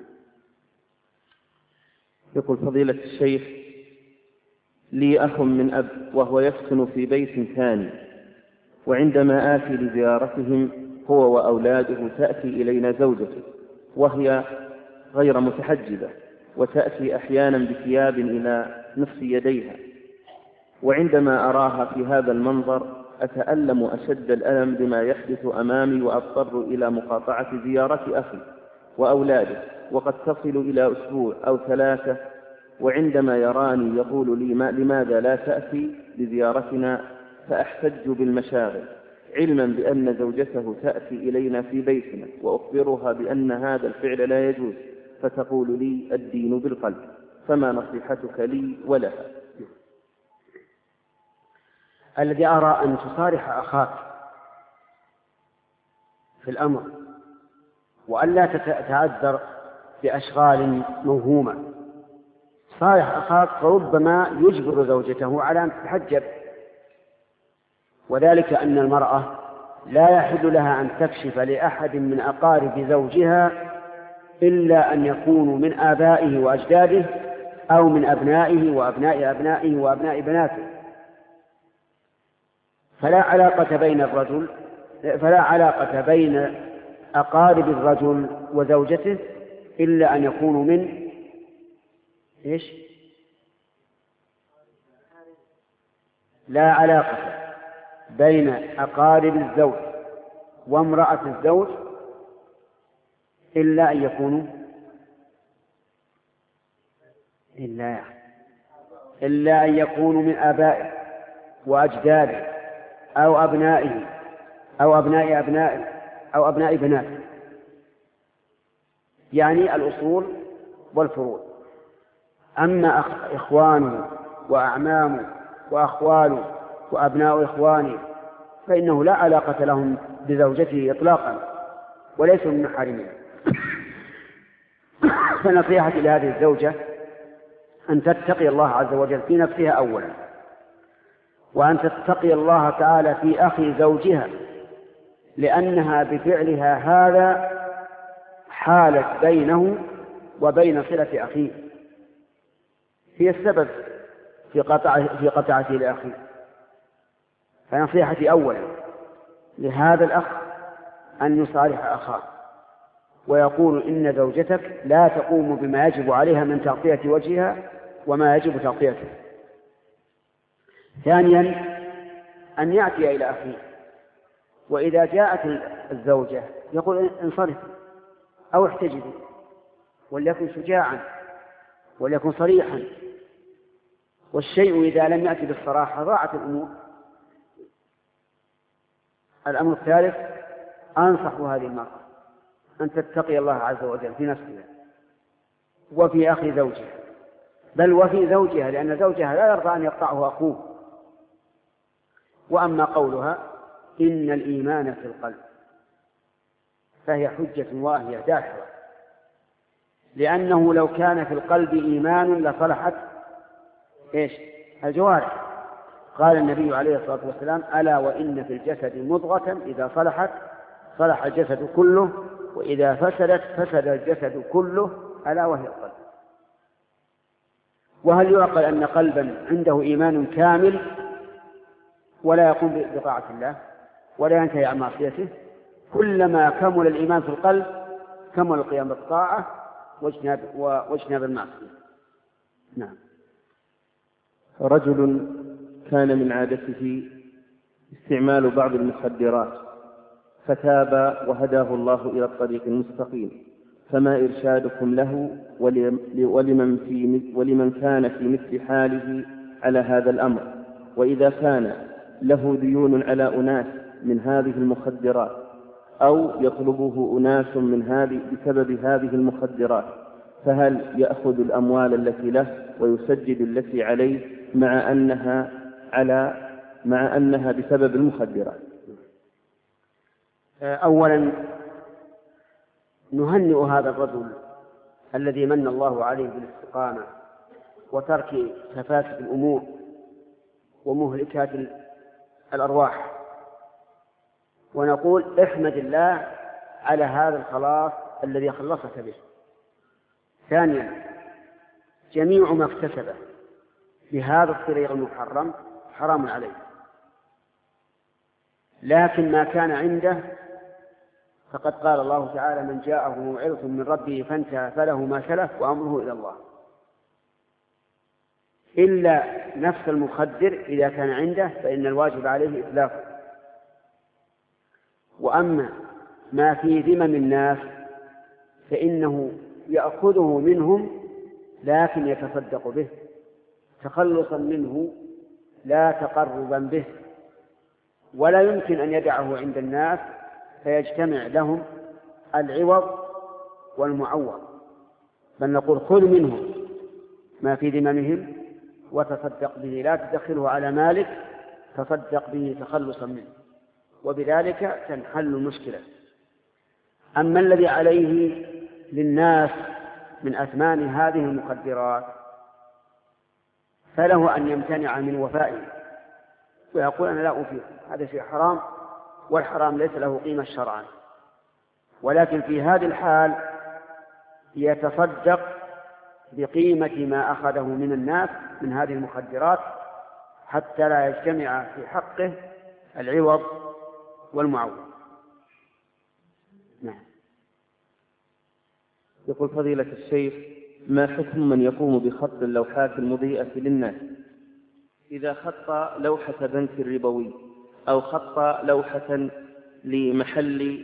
B: يقول فضيلة الشيخ: لي أخ من أب وهو يسكن في بيت ثاني، وعندما آتي لزيارتهم هو وأولاده تأتي إلينا زوجته وهي غير متحجبة، وتأتي أحيانا بثياب إلى نصف يديها، وعندما أراها في هذا المنظر أتألم أشد الألم بما يحدث أمامي، وأضطر إلى مقاطعة زيارة أخي وأولاده، وقد تصل إلى أسبوع أو ثلاثة، وعندما يراني يقول لي: ما لماذا لا تأتي لزيارتنا؟ فأحتج بالمشاغل، علما بأن زوجته تأتي إلينا في بيتنا، وأخبرها بأن هذا الفعل لا يجوز، فتقول لي: الدين بالقلب. فما نصيحتك لي ولها؟
A: الذي أرى أن تصارح أخاك في الأمر وأن لا تتعذر بأشغال موهومة. صارح أخاك فربما يجبر زوجته على أن تتحجب، وذلك أن المرأة لا يحل لها أن تكشف لأحد من أقارب زوجها إلا أن يكونوا من آبائه وأجداده أو من أبنائه وأبناء أبنائه وأبناء بناته. فلا علاقة بين الرجل فلا علاقة بين أقارب الرجل وزوجته إلا أن يكونوا من إيش؟ لا علاقة بين أقارب الزوج وامرأة الزوج إلا أن يكونوا إلا إلا أن يكونوا من آبائه وأجداده أو أبنائه أو أبناء أبنائه أو أبناء بناته. يعني الأصول والفروض. أما إخوانه وأعمامه وأخواله وأبناء إخوانه فإنه لا علاقة لهم بزوجته إطلاقا وليسوا من محارمه. فنصيحتي لهذه الزوجة أن تتقي الله عز وجل في نفسها أولا، وأن تتقي الله تعالى في أخي زوجها، لأنها بفعلها هذا حالت بينه وبين صلة أخيه، هي السبب في قطعه في قطعته لأخيه. فنصيحتي أولا لهذا الأخ أن يصالح أخاه ويقول إن زوجتك لا تقوم بما يجب عليها من تغطية وجهها وما يجب تغطيته. ثانيا أن يأتي إلى أخيه، وإذا جاءت الزوجة يقول انصرف أو احتجبي، وليكن شجاعا وليكن صريحا. والشيء إذا لم يأتي بالصراحة ضاعت الأمور. الأمر الثالث أنصح هذه المرأة أن تتقي الله عز وجل في نفسها وفي أخي زوجها، بل وفي زوجها، لأن زوجها لا يرضى أن يقطعه أخوه. وأما قولها إن الإيمان في القلب فهي حجة واهية داحرة، لأنه لو كان في القلب إيمان لصلحت إيش؟ الجوارح. قال النبي عليه الصلاة والسلام ألا وإن في الجسد مضغة إذا صلحت صلح الجسد كله وإذا فسدت فسد الجسد كله ألا وهي القلب. وهل يعقل أن قلبا عنده إيمان كامل ولا يقوم بطاعة الله ولا ينتهي عن معصيته؟ كلما كمل الإيمان في القلب كمل القيام بالطاعة واجتناب واجتناب المعصية. نعم.
B: رجل كان من عادته استعمال بعض المخدرات فتاب وهداه الله إلى الطريق المستقيم، فما إرشادكم له ولمن, في ولمن كان في مثل حاله على هذا الأمر؟ وإذا كان له ديون على أناس من هذه المخدرات أو يطلبه أناس من هذه بسبب هذه المخدرات، فهل يأخذ الأموال التي له ويسجد التي عليه مع أنها على مع أنها بسبب المخدرات؟
A: أولا نهنئ هذا الرجل الذي من الله عليه بالاستقامة وترك تفاسد الأمور ومهلكات الأرواح، ونقول احمد الله على هذا الخلاص الذي خلصك به. ثانيا جميع ما اكتسبه بهذا الطريق المحرم حرام عليه، لكن ما كان عنده فقد قال الله تعالى من جاءه موعظة من ربه فانتهى فله ما سلف وأمره إلى الله، إلا نفس المخدر إذا كان عنده فإن الواجب عليه إتلافه. وأما ما في ذمم الناس فإنه يأخذه منهم لكن يتصدق به تخلصا منه لا تقربا به، ولا يمكن أن يدعه عند الناس فيجتمع لهم العوض والمعوض، بل نقول خذ منهم ما في ذممهم وتصدق به، لا تدخله على مالك، تصدق به تخلصا منه، وبذلك تنحل المشكلة. أما الذي عليه للناس من أثمان هذه المخدرات فله أن يمتنع من وفائه ويقول أنا لا أوفيه، هذا شيء حرام والحرام ليس له قيمة شرعا، ولكن في هذه الحال يتصدق بقيمة ما أخذه من الناس من هذه المخدرات حتى لا يجتمع في حقه العوض والمعوض. نعم.
B: يقول فضيلة الشيخ ما حكم من يقوم بخط اللوحات المضيئة للناس إذا خط لوحة بنك ربوي أو خط لوحة لمحل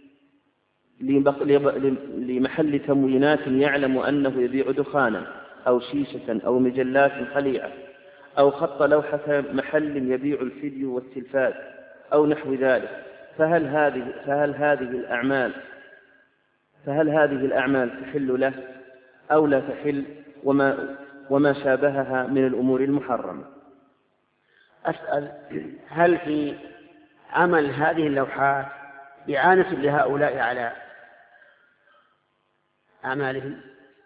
B: لمحل تموينات يعلم أنه يبيع دخانا أو شيشة أو مجلات خليعة، أو خط لوحة محل يبيع الفيديو والتلفاز أو نحو ذلك، فهل هذه فهل هذه الأعمال فهل هذه الأعمال تحل له أو لا تحل، وما, وما شابهها من الأمور المحرمة؟
A: أسأل: هل في عمل هذه اللوحات إعانة لهؤلاء على أعمالهم؟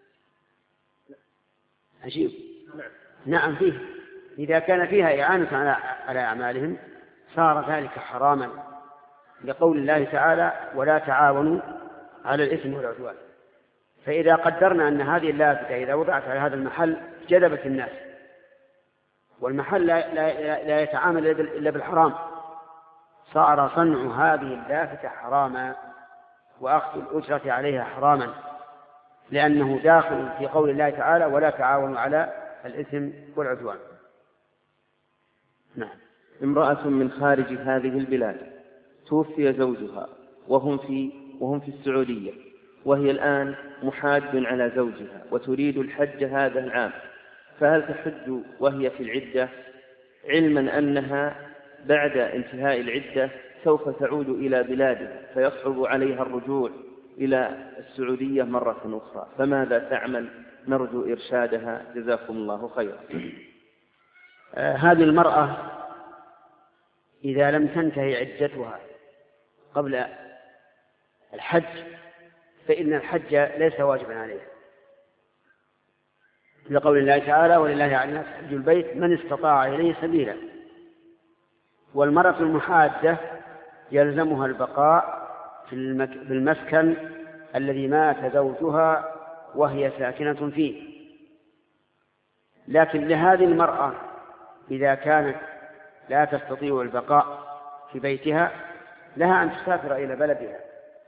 A: عجيب. نعم فيه. إذا كان فيها إعانة على أعمالهم صار ذلك حراما، لقول الله تعالى: ولا تعاونوا على الإثم والعدوان. فإذا قدرنا أن هذه اللافتة إذا وضعت على هذا المحل جذبت الناس، والمحل لا, لا, لا يتعامل إلا بالحرام، صار صنع هذه اللافتة حراما وأخذ الأجرة عليها حراما، لأنه داخل في قول الله تعالى: ولا تعاونوا على الإثم والعدوان.
B: نعم. امرأة من خارج هذه البلاد توفي زوجها وهم في, وهم في السعودية، وهي الآن محاد على زوجها وتريد الحج هذا العام، فهل تحج وهي في العدة، علما أنها بعد انتهاء العدة سوف تعود إلى بلادها فيصعب عليها الرجوع إلى السعودية مرة أخرى، فماذا تعمل؟ نرجو إرشادها جزاكم الله خيرا.
A: آه هذه المرأة إذا لم تنتهي عدتها قبل الحج فإن الحج ليس واجبا عليها، لقول الله تعالى: ولله على الناس حج البيت من استطاع إليه سبيلا. والمرأة المحادة يلزمها البقاء في المسكن الذي مات زوجها وهي ساكنة فيه. لكن لهذه المرأة إذا كانت لا تستطيع البقاء في بيتها لها أن تسافر إلى بلدها،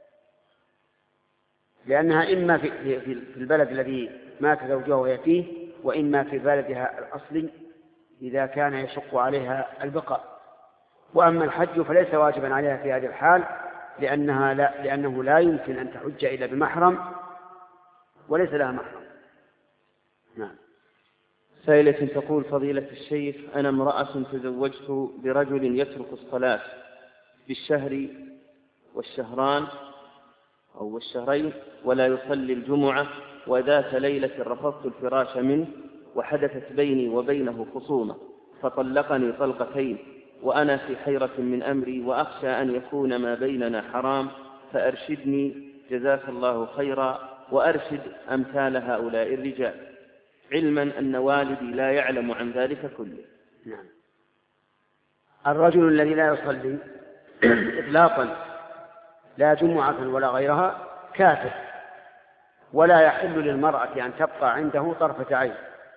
A: لأنها إما في, في البلد الذي مات زوجها وهي فيه، وإما في بلدها الأصلي إذا كان يشق عليها البقاء. وأما الحج فليس واجبا عليها في هذه الحال، لأنها لا لأنه لا يمكن أن تحج إلا بمحرم وليس لها محرم. نعم.
B: سائلة تقول: فضيلة الشيخ، أنا امرأة تزوجت برجل يترك الصلاة بالشهر والشهران أو والشهرين ولا يصلي الجمعة، وذات ليلة رفضت الفراش منه وحدثت بيني وبينه خصومة فطلقني طلقتين، وأنا في حيرة من أمري وأخشى أن يكون ما بيننا حرام، فأرشدني جزاك الله خيرا وأرشد أمثال هؤلاء الرجال، علما أن والدي لا يعلم عن ذلك كله.
A: نعم. الرجل الذي لا يصلي إطلاقا لا جمعة ولا غيرها كافر، ولا يحل للمرأة أن تبقى عنده طرفة عين،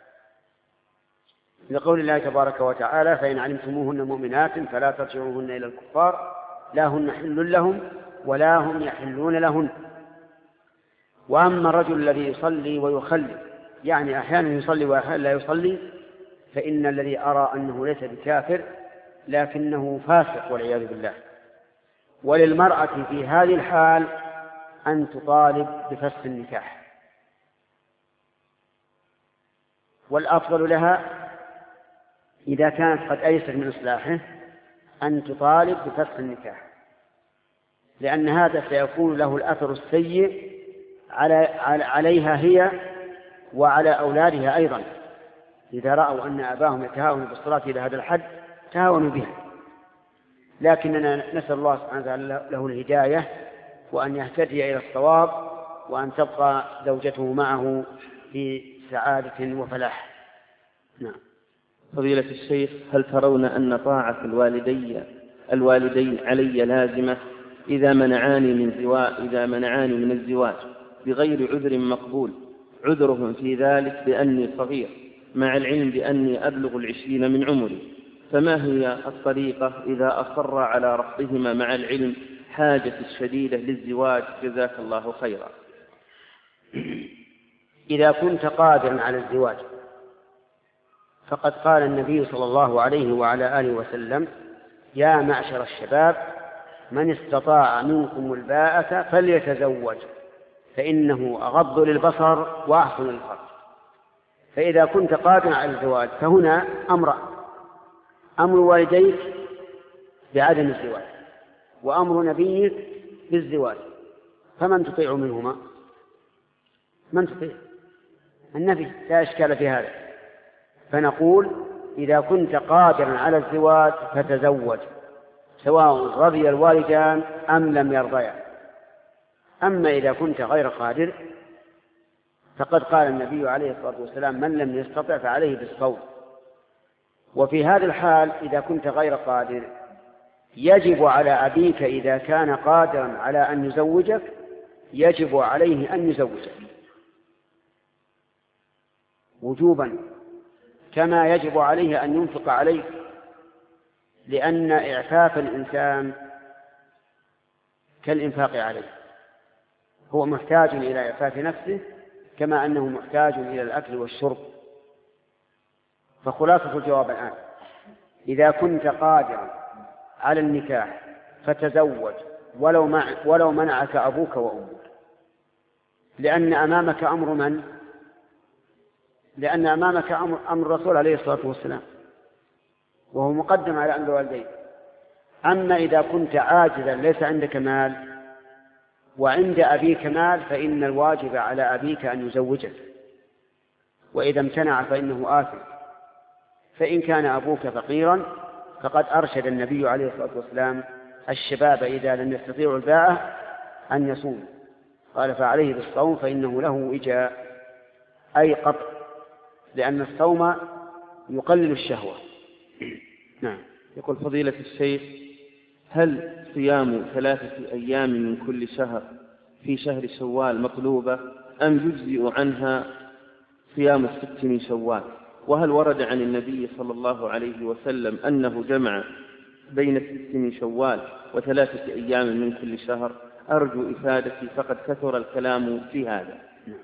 A: لقول الله تبارك وتعالى: فإن علمتموهن مؤمنات فلا ترجعوهن إلى الكفار لا هن حل لهم ولا هم يحلون لهن. وأما الرجل الذي يصلي ويخلي، يعني أحيانا يصلي وأحيانا لا يصلي، فإن الذي أرى أنه ليس بكافر لكنه فاسق والعياذ بالله. وللمرأة في هذه الحال أن تطالب بفسخ النكاح، والأفضل لها إذا كانت قد أيست من إصلاحه أن تطالب بفسخ النكاح، لأن هذا سيكون له الأثر السيء على عليها هي وعلى أولادها أيضا، إذا رأوا أن أباهم يتهاونوا بالصلاة إلى هذا الحد تهاونوا بها. لكننا نسأل الله سبحانه وتعالى له الهداية وأن يهتدي إلى الصواب، وأن تبقى زوجته معه في سعادة وفلاح. نعم.
B: فضيلة الشيخ، هل ترون أن طاعة الوالدين الوالدين علي لازمة إذا منعاني من زواج إذا منعاني من الزواج بغير عذر مقبول، عذرهم في ذلك بأني صغير مع العلم بأني أبلغ العشرين من عمري، فما هي الطريقة إذا أصر على رفضهما مع العلم حاجة الشديدة للزواج جزاك الله خيرا؟
A: إذا كنت قادرا على الزواج فقد قال النبي صلى الله عليه وعلى آله وسلم: يا معشر الشباب من استطاع منكم الباءة فليتزوج فإنه أغض للبصر وأحسن للفرج. فإذا كنت قادرا على الزواج فهنا أمر أمر والديك بعدم الزواج، وأمر نبيك بالزواج. فمن تطيع منهما؟ من تطيع؟ النبي، لا إشكال في هذا. فنقول إذا كنت قادرا على الزواج فتزوج، سواء رضي الوالدان أم لم يرضيا. أما إذا كنت غير قادر فقد قال النبي عليه الصلاة والسلام: من لم يستطع فعليه بالصوم. وفي هذا الحال إذا كنت غير قادر يجب على أبيك إذا كان قادرا على أن يزوجك، يجب عليه أن يزوجك وجوبا، كما يجب عليه أن ينفق عليك، لأن إعفاف الإنسان كالإنفاق عليه، هو محتاج إلى إعفاف نفسه كما أنه محتاج إلى الأكل والشرب. فخلاصة الجواب الآن: إذا كنت قادرا على النكاح فتزوج ولو, مع ولو منعك أبوك وأمك، لأن أمامك أمر من؟ لأن أمامك أمر, أمر الرسول عليه الصلاة والسلام، وهو مقدم على أمر الوالدين. أما إذا كنت عاجزا ليس عندك مال وعند أبيك مال فإن الواجب على أبيك أن يزوجك، وإذا امتنع فإنه آثم. فإن كان أبوك فقيرا فقد أرشد النبي عليه الصلاة والسلام الشباب إذا لم يستطيعوا الباءة أن يصوموا، قال: فعليه بالصوم فإنه له وجاء، أي قطع، لأن الصوم يقلل الشهوة.
B: نعم. يقول فضيلة الشيخ: هل صيام ثلاثة أيام من كل شهر في شهر شوال مطلوبة أم يجزئ عنها صيام الست من شوال؟ وهل ورد عن النبي صلى الله عليه وسلم أنه جمع بين الست من شوال وثلاثة أيام من كل شهر؟ أرجو إفادتي فقد كثر الكلام في هذا.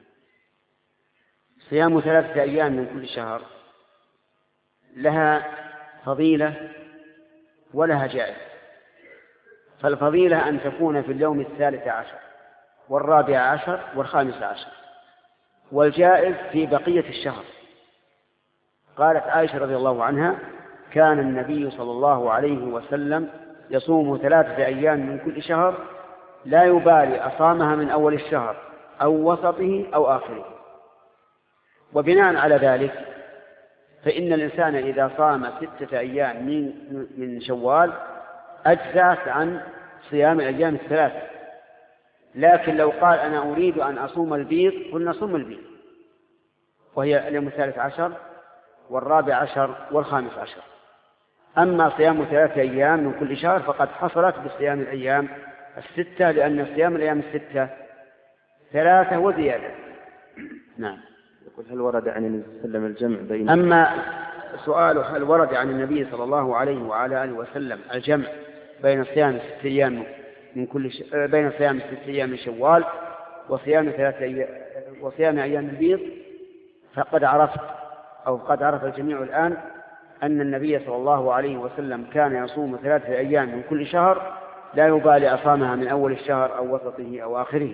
A: صيام ثلاثة أيام من كل شهر لها فضيلة ولها جائزة. فالفضيلة أن تكون في اليوم الثالث عشر والرابع عشر والخامس عشر، والجائز في بقية الشهر. قالت عائشة رضي الله عنها: كان النبي صلى الله عليه وسلم يصوم ثلاثة أيام من كل شهر لا يبالي أصامها من أول الشهر أو وسطه أو آخره. وبناء على ذلك فإن الإنسان إذا صام ستة أيام من من شوال أجزأت عن صيام الأيام الثلاثة. لكن لو قال: أنا أريد أن أصوم البيض، قلنا صوم البيض، وهي اليوم الثالث عشر والرابع عشر والخامس عشر. أما صيام ثلاثة أيام من كل شهر فقد حصلت بصيام الأيام الستة، لأن صيام الأيام الستة ثلاثة وزيادة.
B: نعم. يقول: هل ورد عن النبي صلى الله عليه وسلم الجمع بين؟
A: أما سؤاله: هل ورد عن النبي صلى الله عليه وعلى آله وسلم الجمع بين صيام ست أيام من كل ش... بين صيام ست أيام من شوال وصيام ثلاثة أيام وصيام أيام البيض، فقد عرفت أو قد عرف الجميع الآن أن النبي صلى الله عليه وسلم كان يصوم ثلاثة أيام من كل شهر لا يبالي أصامها من أول الشهر أو وسطه أو آخره.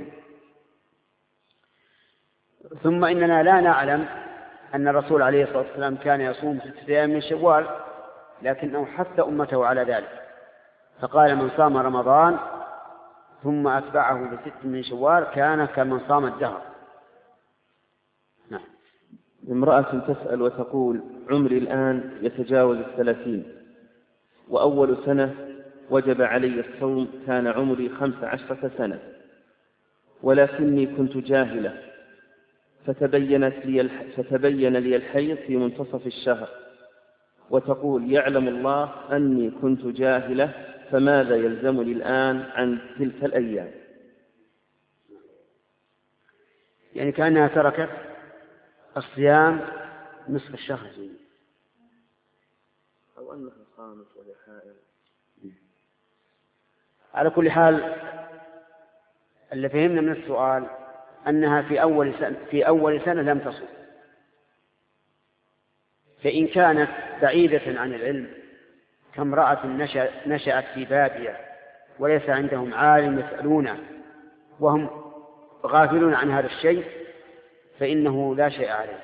A: ثم إننا لا نعلم أن الرسول عليه الصلاة والسلام كان يصوم ستة أيام من شوال، لكنه حث أمته على ذلك، فقال: من صام رمضان ثم أتبعه بست من شوال كان كمن صام الدهر.
B: نعم. امرأة تسأل وتقول: عمري الآن يتجاوز الثلاثين، وأول سنة وجب علي الصوم كان عمري خمس عشرة سنة، ولكني كنت جاهلة، فتبينت لي الح... فتبين لي الحيض في منتصف الشهر، وتقول: يعلم الله أني كنت جاهلة، فماذا يلزمني الآن عن تلك الأيام؟
A: يعني كأنها تركت الصيام نصف الشهر،
B: أو أنها صامت وهي حائض.
A: على كل حال اللي فهمنا من السؤال أنها في أول سنة, في أول سنة لم تصم. فإن كانت بعيدة عن العلم كامرأة نشأت في بادية وليس عندهم عالم يسألونه وهم غافلون عن هذا الشيء، فإنه لا شيء عليه،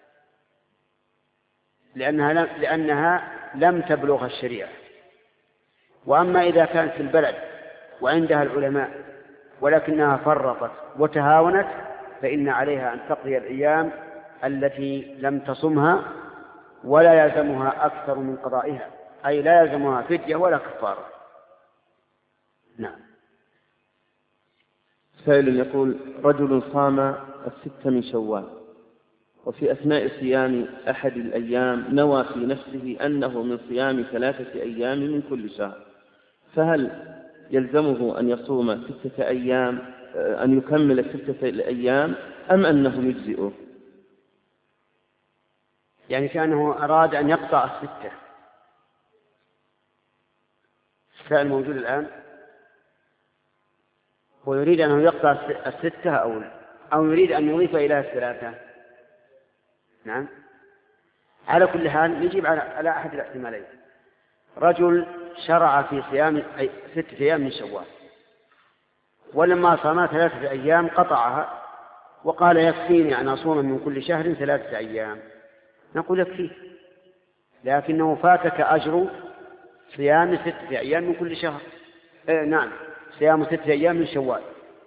A: لأنها لم, لأنها لم تبلغ الشريعة. وأما إذا كانت في البلد وعندها العلماء ولكنها فرطت وتهاونت فإن عليها أن تقضي الأيام التي لم تصمها، ولا يلزمها أكثر من قضائها، أي لا يلزمها فدية ولا كفارة. نعم.
B: سائل يقول: رجل صام الست من شوال، وفي أثناء صيام أحد الأيام نوى في نفسه أنه من صيام ثلاثة أيام من كل شهر، فهل يلزمه أن يصوم ستة أيام، أن يكمل ستة الأيام، أم أنه يجزئه؟
A: يعني كأنه أراد أن يقطع الستة. السائل موجود الآن، ويريد أنه يقطع الستة أو أو يريد أن يضيف إليها الثلاثة. نعم. على كل حال نجيب على أحد الاحتمالين. رجل شرع في صيام ستة أيام من شوال، ولما صام ثلاثة أيام قطعها وقال يكفيني أن أصوم من كل شهر ثلاثة أيام، نقول يكفيه، لكنه فاتك أجر صيام ستة أيام من كل شهر. آه نعم، صيام ستة أيام من شوال.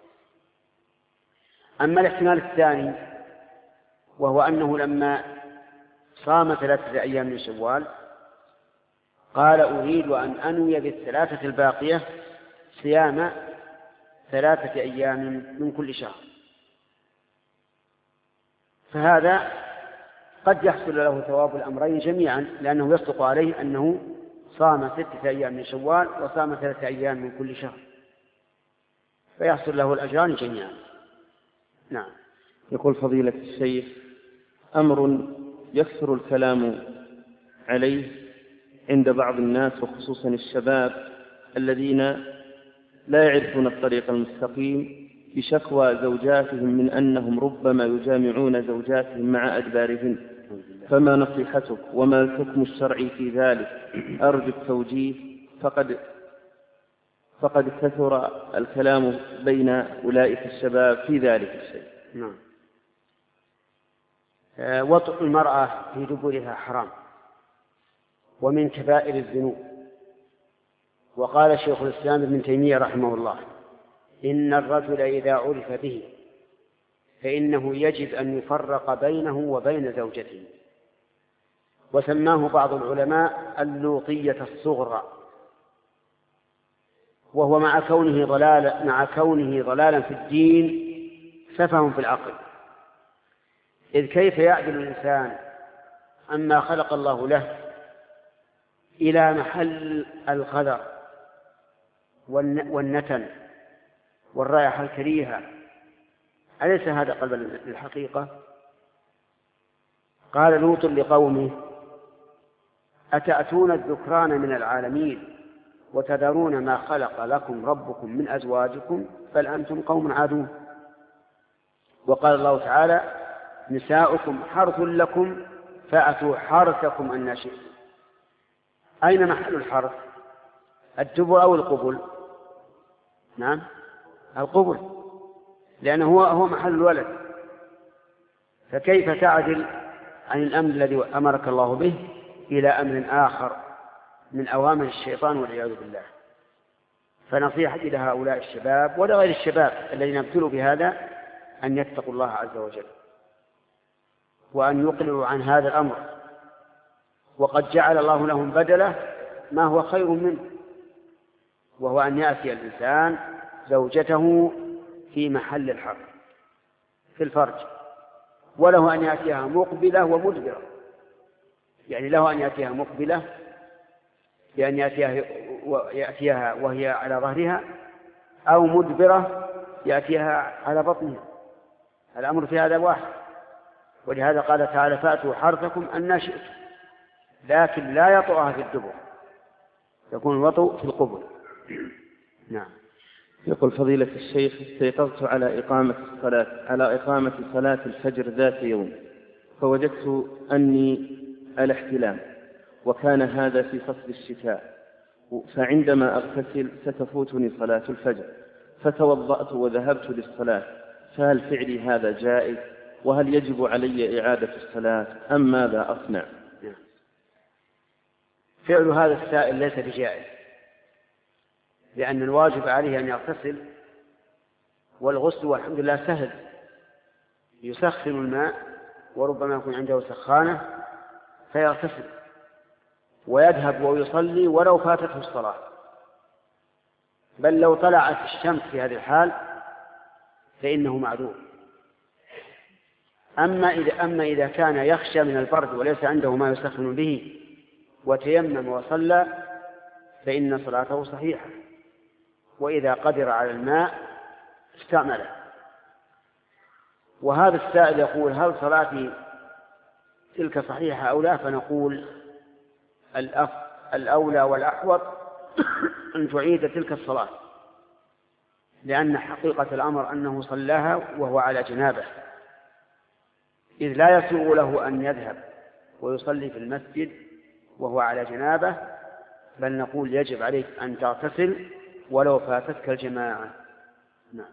A: أما الاحتمال الثاني وهو أنه لما صام ثلاثة أيام من شوال قال أريد أن أنوي بالثلاثة الباقية صيام ثلاثة أيام من كل شهر، فهذا قد يحصل له ثواب الأمرين جميعا، لأنه يصدق عليه أنه صام ستة أيام من شوال وصام ثلاثة أيام من كل شهر، فيحصل له الأجران جميعا. نعم.
B: يقول فضيلة الشيخ: أمر يكثر الكلام عليه عند بعض الناس وخصوصا الشباب الذين لا يعرفون الطريق المستقيم بشكوى زوجاتهم من أنهم ربما يجامعون زوجاتهم مع أدبارهن، فما نصيحتك وما الحكم الشرعي في ذلك؟ أرجو التوجيه، فقد فقد كثر الكلام بين أولئك الشباب في ذلك الشيء.
A: نعم. وطئ المرأة في دبرها حرام ومن كبائر الذنوب، وقال شيخ الإسلام ابن تيمية رحمه الله: إن الرجل إذا عرف به فإنه يجب أن يفرق بينه وبين زوجته، وسماه بعض العلماء اللوطية الصغرى، وهو مع كونه ضلال مع كونه ضلالا في الدين سفه في العقل، إذ كيف يعدل الإنسان عما خلق الله له إلى محل القدر والنتن والرائحة الكريهة؟ أليس هذا قلب الحقيقة؟ قال لوط لقومه: أتأتون الذكران من العالمين وتذرون ما خلق لكم ربكم من أزواجكم بل أنتم قوم عادون. وقال الله تعالى: نساؤكم حرث لكم فأتوا حرثكم أن شئتم. أين محل الحرث؟ الدبر أو القبل؟ نعم، القبل، لأنه هو هو محل الولد، فكيف تعدل عن الأمر الذي أمرك الله به إلى أمر آخر من أوامر الشيطان والعياذ بالله؟ فنصيحتي لهؤلاء الشباب ولغير الشباب الذين ابتلوا بهذا أن يتقوا الله عز وجل وأن يقلعوا عن هذا الأمر، وقد جعل الله لهم بدله ما هو خير منه، وهو أن يأتي الإنسان زوجته في محل الحق في الفرج، وله أن يأتيها مقبلة ومدبرة، يعني له أن يأتيها مقبلة بأن يأتيها, يأتيها وهي على ظهرها، أو مدبرة يأتيها على بطنها. الأمر في هذا واحد، ولهذا قال تعالى: فأتوا حرثكم أن شئتم، لكن لا يطؤها في الدبر، يكون الوطؤ في القبل. نعم.
B: يقول فضيلة الشيخ: استيقظت على إقامة الصلاة على إقامة صلاة الفجر ذات يوم، فوجدت أني على احتلام، وكان هذا في فصل الشتاء، فعندما أغتسل ستفوتني صلاة الفجر، فتوضأت وذهبت للصلاة، فهل فعلي هذا جائز؟ وهل يجب علي إعادة الصلاة أم ماذا أصنع؟
A: فعل هذا السائل ليس بجائز، لأن الواجب عليه أن يغتسل والغسل والحمد لله سهل، يسخن الماء وربما يكون عنده سخانة فيغتسل ويذهب ويصلي ولو فاتته الصلاة، بل لو طلعت الشمس في هذه الحال فإنه معذور. أما إذا, أما إذا كان يخشى من البرد وليس عنده ما يسخن به وتيمم وصلى فإن صلاته صحيحة، وإذا قدر على الماء استعمله. وهذا السائل يقول: هل صلاتي تلك صحيحة أو لا؟ فنقول الأولى والأحوط أن تعيد تلك الصلاة، لأن حقيقة الأمر أنه صلاها وهو على جنابه، إذ لا يسوغ له أن يذهب ويصلي في المسجد وهو على جنابه، بل نقول يجب عليك أن تغتسل ولو فاتتك الجماعة. نعم.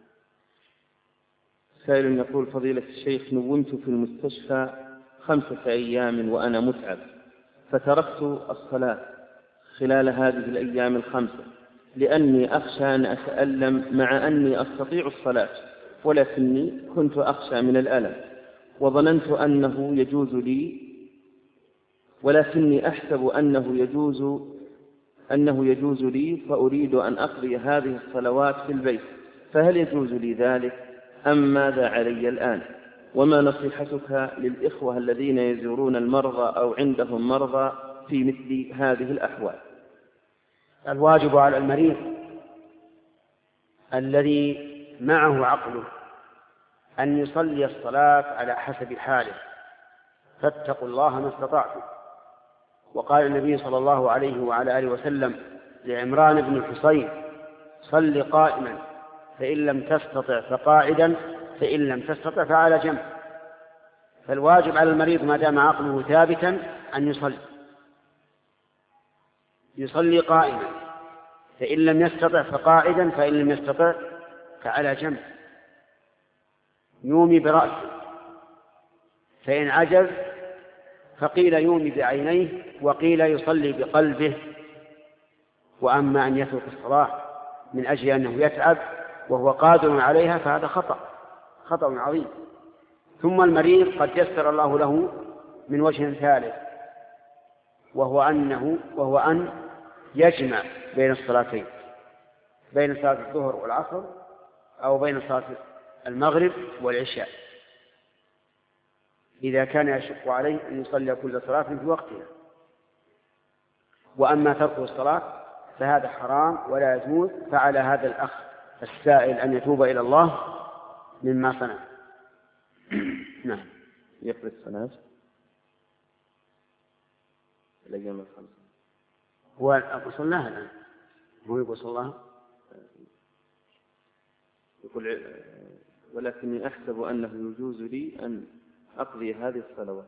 B: سائل يقول: فضيلة الشيخ، نومت في المستشفى خمسة أيام وأنا متعب، فتركت الصلاة خلال هذه الأيام الخمسة لأني أخشى أن أتألم مع أني أستطيع الصلاة، ولكني كنت أخشى من الألم وظننت أنه يجوز لي، ولكني أحسب أنه يجوز أنه يجوز لي فأريد أن أقضي هذه الصلوات في البيت، فهل يجوز لي ذلك أم ماذا علي الآن؟ وما نصيحتك للإخوة الذين يزورون المرضى أو عندهم مرضى في مثل هذه الأحوال؟
A: الواجب على المريض الذي معه عقله أن يصلي الصلاة على حسب حاله، فاتقوا الله ما استطعتم. وقال النبي صلى الله عليه وعلى آله وسلم لعمران بن الحصين: صل قائما فإن لم تستطع فقاعدا فإن لم تستطع فعلى جنب. فالواجب على المريض ما دام عقله ثابتا أن يصلي يصلي قائما، فإن لم يستطع فقاعدا فإن لم يستطع فعلى جنب، يومي برأسه، فإن عجز فقيل يومي بعينيه وقيل يصلي بقلبه. وأما أن يترك الصلاة من أجل أنه يتعب وهو قادر عليها فهذا خطأ خطأ عظيم. ثم المريض قد يسر الله له من وجه ثالث، وهو أنه وهو أن يجمع بين الصلاتين، بين صلاة الظهر والعصر أو بين صلاة المغرب والعشاء، إذا كان يشق عليه أن يصلي كل صلاة في وقتها. وأما ترك الصلاة فهذا حرام ولا يجوز، فعلى هذا الأخ السائل أن يتوب إلى الله مما صنع. نعم.
B: يقرأ الصلاة الأيام الخمسة.
A: هو أقول صلاها الآن، هو يقول صلاها،
B: يقول: ولكني أحسب أنه يجوز لي أن أقضي هذه الصلوات.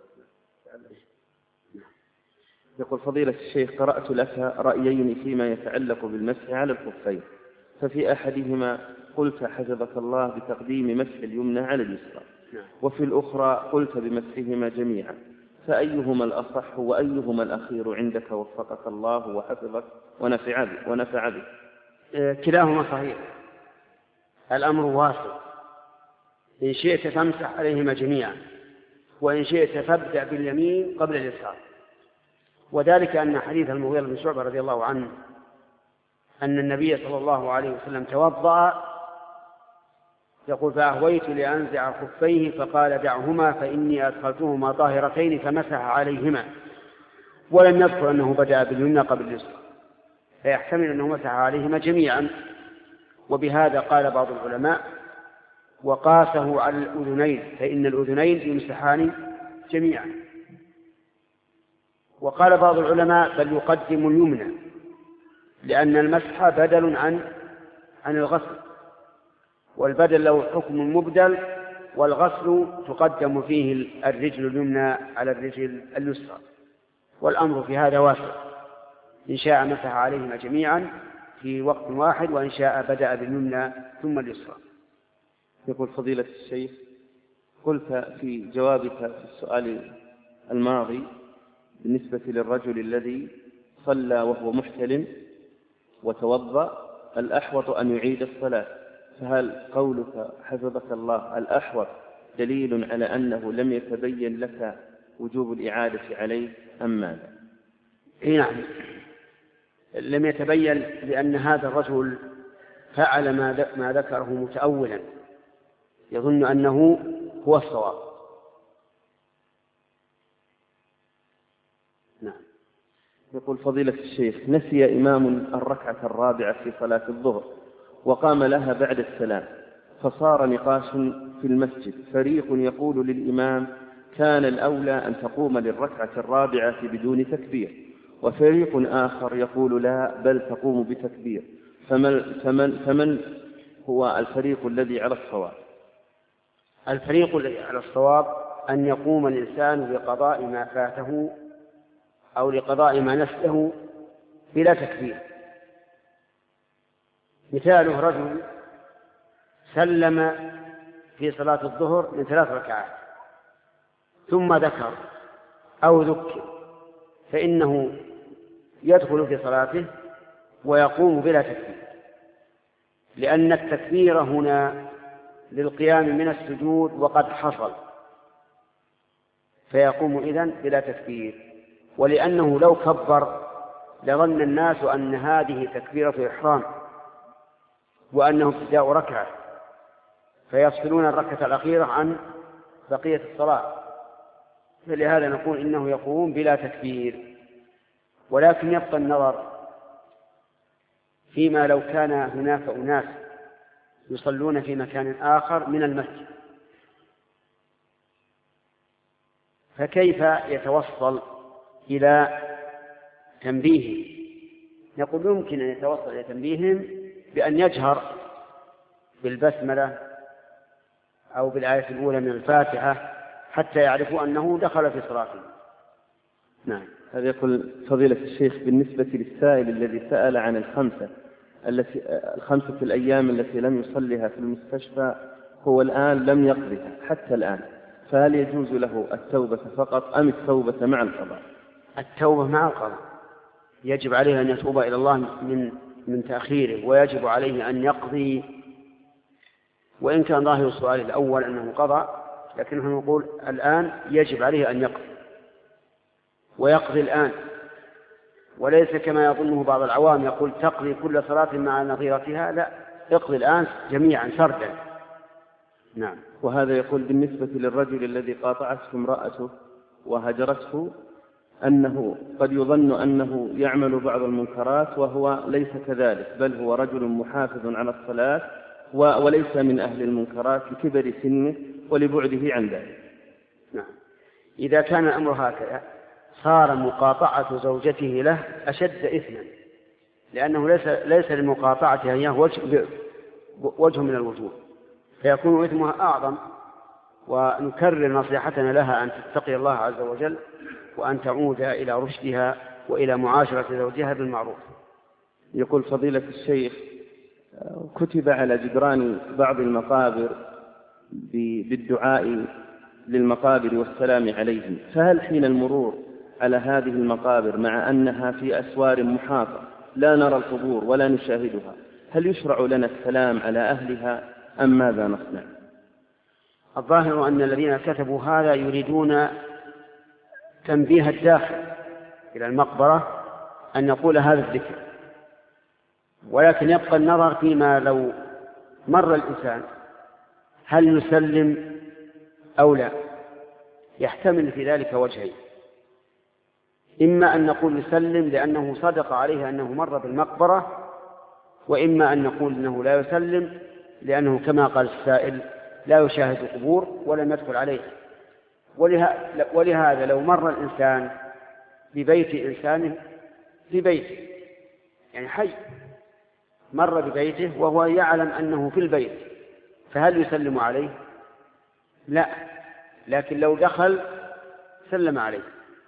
B: يقول: فضيلة الشيخ، قرأت لك رأيين فيما يتعلق بالمسح على الخفين، ففي أحدهما قلت حفظك الله بتقديم مسح اليمنى على اليسرى، وفي الأخرى قلت بمسحهما جميعا، فأيهما الأصح وأيهما الأخير عندك وفقك الله وحفظك ونفع بك ونفع بك؟
A: كلاهما صحيح، الأمر واسع، إن شئت فامسح عليهما جميعا، وإن شئت فابدأ باليمين قبل اليسار. وذلك أن حديث المغيرة بن شعبة رضي الله عنه أن النبي صلى الله عليه وسلم توضأ، يقول: فأهويت لأنزع خفيه فقال: دعهما فإني أدخلتهما طاهرتين، فمسح عليهما، ولم يذكر أنه بدأ باليمنى قبل اليسرى، فيحتمل أنه مسح عليهما جميعا. وبهذا قال بعض العلماء وقاسه على الأذنين، فإن الأذنين يمسحان جميعا. وقال بعض العلماء بل يقدم اليمنى، لأن المسح بدل عن عن الغسل، والبدل له حكم مبدل، والغسل تقدم فيه الرجل اليمنى على الرجل اليسرى. والأمر في هذا واسع، إن شاء مسح عليهما جميعا في وقت واحد، وإن شاء بدأ باليمنى ثم اليسرى.
B: يقول: فضيلة الشيخ، قلت في جوابك في السؤال الماضي بالنسبة للرجل الذي صلى وهو محتلم وتوضأ الأحوط أن يعيد الصلاة، فهل قولك حفظك الله الأحوط دليل على أنه لم يتبين لك وجوب الإعادة عليه أم ماذا؟
A: نعم، لم يتبين لأن هذا الرجل فعل ما ذكره متأولا يظن أنه هو الصواب.
B: نعم. يقول فضيلة الشيخ: نسي إمام الركعة الرابعة في صلاة الظهر وقام لها بعد السلام، فصار نقاش في المسجد، فريق يقول للإمام كان الأولى أن تقوم للركعة الرابعة بدون تكبير، وفريق آخر يقول لا بل تقوم بتكبير، فمن, فمن, فمن هو الفريق الذي على الصواب؟
A: الفريق الذي على الصواب أن يقوم الإنسان بقضاء ما فاته أو لقضاء ما نسيه بلا تكبير. مثاله رجل سلم في صلاة الظهر من ثلاث ركعات ثم ذكر أو ذكر، فإنه يدخل في صلاته ويقوم بلا تكبير، لأن التكبير هنا للقيام من السجود وقد حصل، فيقوم إذن بلا تكبير. ولأنه لو كبر لظن الناس أن هذه تكبيرة إحرام وأنه ابتداء ركعة، فيفصلون الركعة الأخيرة عن بقية الصلاة، فلهذا نقول إنه يقوم بلا تكبير. ولكن يبقى النظر فيما لو كان هناك أناس يصلون في مكان آخر من المسجد، فكيف يتوصل إلى تنبيه؟ نقول يمكن أن يتوصل إلى تنبيههم بأن يجهر بالبسملة أو بالآية الأولى من الفاتحة حتى يعرفوا أنه دخل في صلاته.
B: نعم. هذا يقول فضيلة الشيخ بالنسبة للسائل الذي سأل عن الخمسة التي الخمسة الأيام التي لم يصلها في المستشفى، هو الآن لم يقضها حتى الآن، فهل يجوز له التوبة فقط أم التوبة مع القضاء؟
A: التوبة مع القضاء، يجب عليه أن يتوب إلى الله من من تأخيره، ويجب عليه أن يقضي، وإن كان ظاهر السؤال الأول أنه قضى، لكنه نقول الآن يجب عليه أن يقضي ويقضي الآن، وليس كما يظنه بعض العوام يقول تقضي كل صلاة مع نظيرتها، لا، اقضي الآن جميعا فردا.
B: نعم. وهذا يقول بالنسبة للرجل الذي قاطعته امرأته وهجرته أنه قد يظن أنه يعمل بعض المنكرات وهو ليس كذلك، بل هو رجل محافظ على الصلاة وليس من أهل المنكرات لكبر سنه ولبعده عن ذلك.
A: نعم. إذا كان الأمر هكذا صار مقاطعة زوجته له أشد إثما، لأنه ليس ليس لمقاطعتها إياه وجه, وجه من الوجوه، فيكون إثمها أعظم. ونكرر نصيحتنا لها أن تتقي الله عز وجل وأن تعود إلى رشدها وإلى معاشرة زوجها بالمعروف.
B: يقول فضيلة الشيخ: كتب على جدران بعض المقابر بالدعاء للمقابر والسلام عليهم، فهل حين المرور على هذه المقابر مع أنها في أسوار محاطة لا نرى القبور ولا نشاهدها، هل يشرع لنا السلام على أهلها أم ماذا نصنع؟
A: الظاهر أن الذين كتبوا هذا يريدون تنبيه الداخل إلى المقبرة أن يقول هذا الذكر، ولكن يبقى النظر فيما لو مر الإنسان هل يسلم أو لا. يحتمل في ذلك وجهين: إما أن نقول يسلم لأنه صدق عليه أنه مر بالمقبرة، وإما أن نقول أنه لا يسلم لأنه كما قال السائل لا يشاهد القبور ولم يدخل عليها. ولهذا لو مر الإنسان ببيت إنسان في بيته، يعني حي مر ببيته وهو يعلم أنه في البيت، فهل يسلم عليه؟ لا، لكن لو دخل سلم عليه.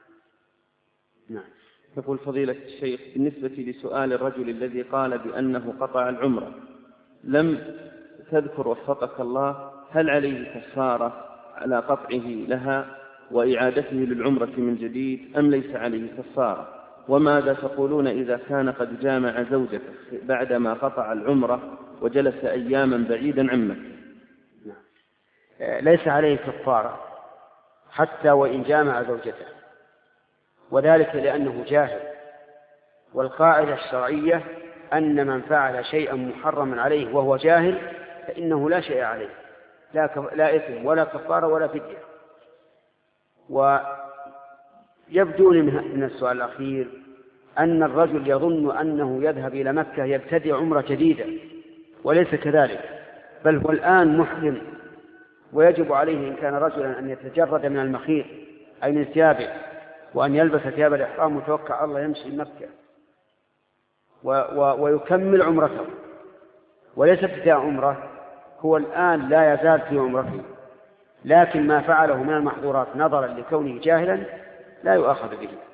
B: نعم. يقول فضيلة الشيخ بالنسبة لسؤال الرجل الذي قال بأنه قطع العمرة، لم تذكر وفقك الله هل عليه كفارة على قطعه لها وإعادته للعمرة من جديد أم ليس عليه كفارة؟ وماذا تقولون إذا كان قد جامع زوجته بعدما قطع العمرة وجلس أياما بعيدا عن مكة.
A: ليس عليه كفارة حتى وإن جامع زوجته، وذلك لأنه جاهل، والقاعدة الشرعية أن من فعل شيئا محرما عليه وهو جاهل فإنه لا شيء عليه، لا, كف... لا إثم ولا كفارة ولا فدية. ويبدو لي من السؤال الأخير أن الرجل يظن أنه يذهب إلى مكة يبتدئ عمرة جديدة، وليس كذلك، بل هو الآن محرم، ويجب عليه إن كان رجلا أن يتجرد من المخيط أي من ثيابه، وأن يلبس ثياب الإحرام وتوكل على الله يمشي مكة و... و... ويكمل عمرته، وليس ابتداء عمره، هو الآن لا يزال في عمرته، لكن ما فعله من المحظورات نظرا لكونه جاهلا لا يؤاخذ به.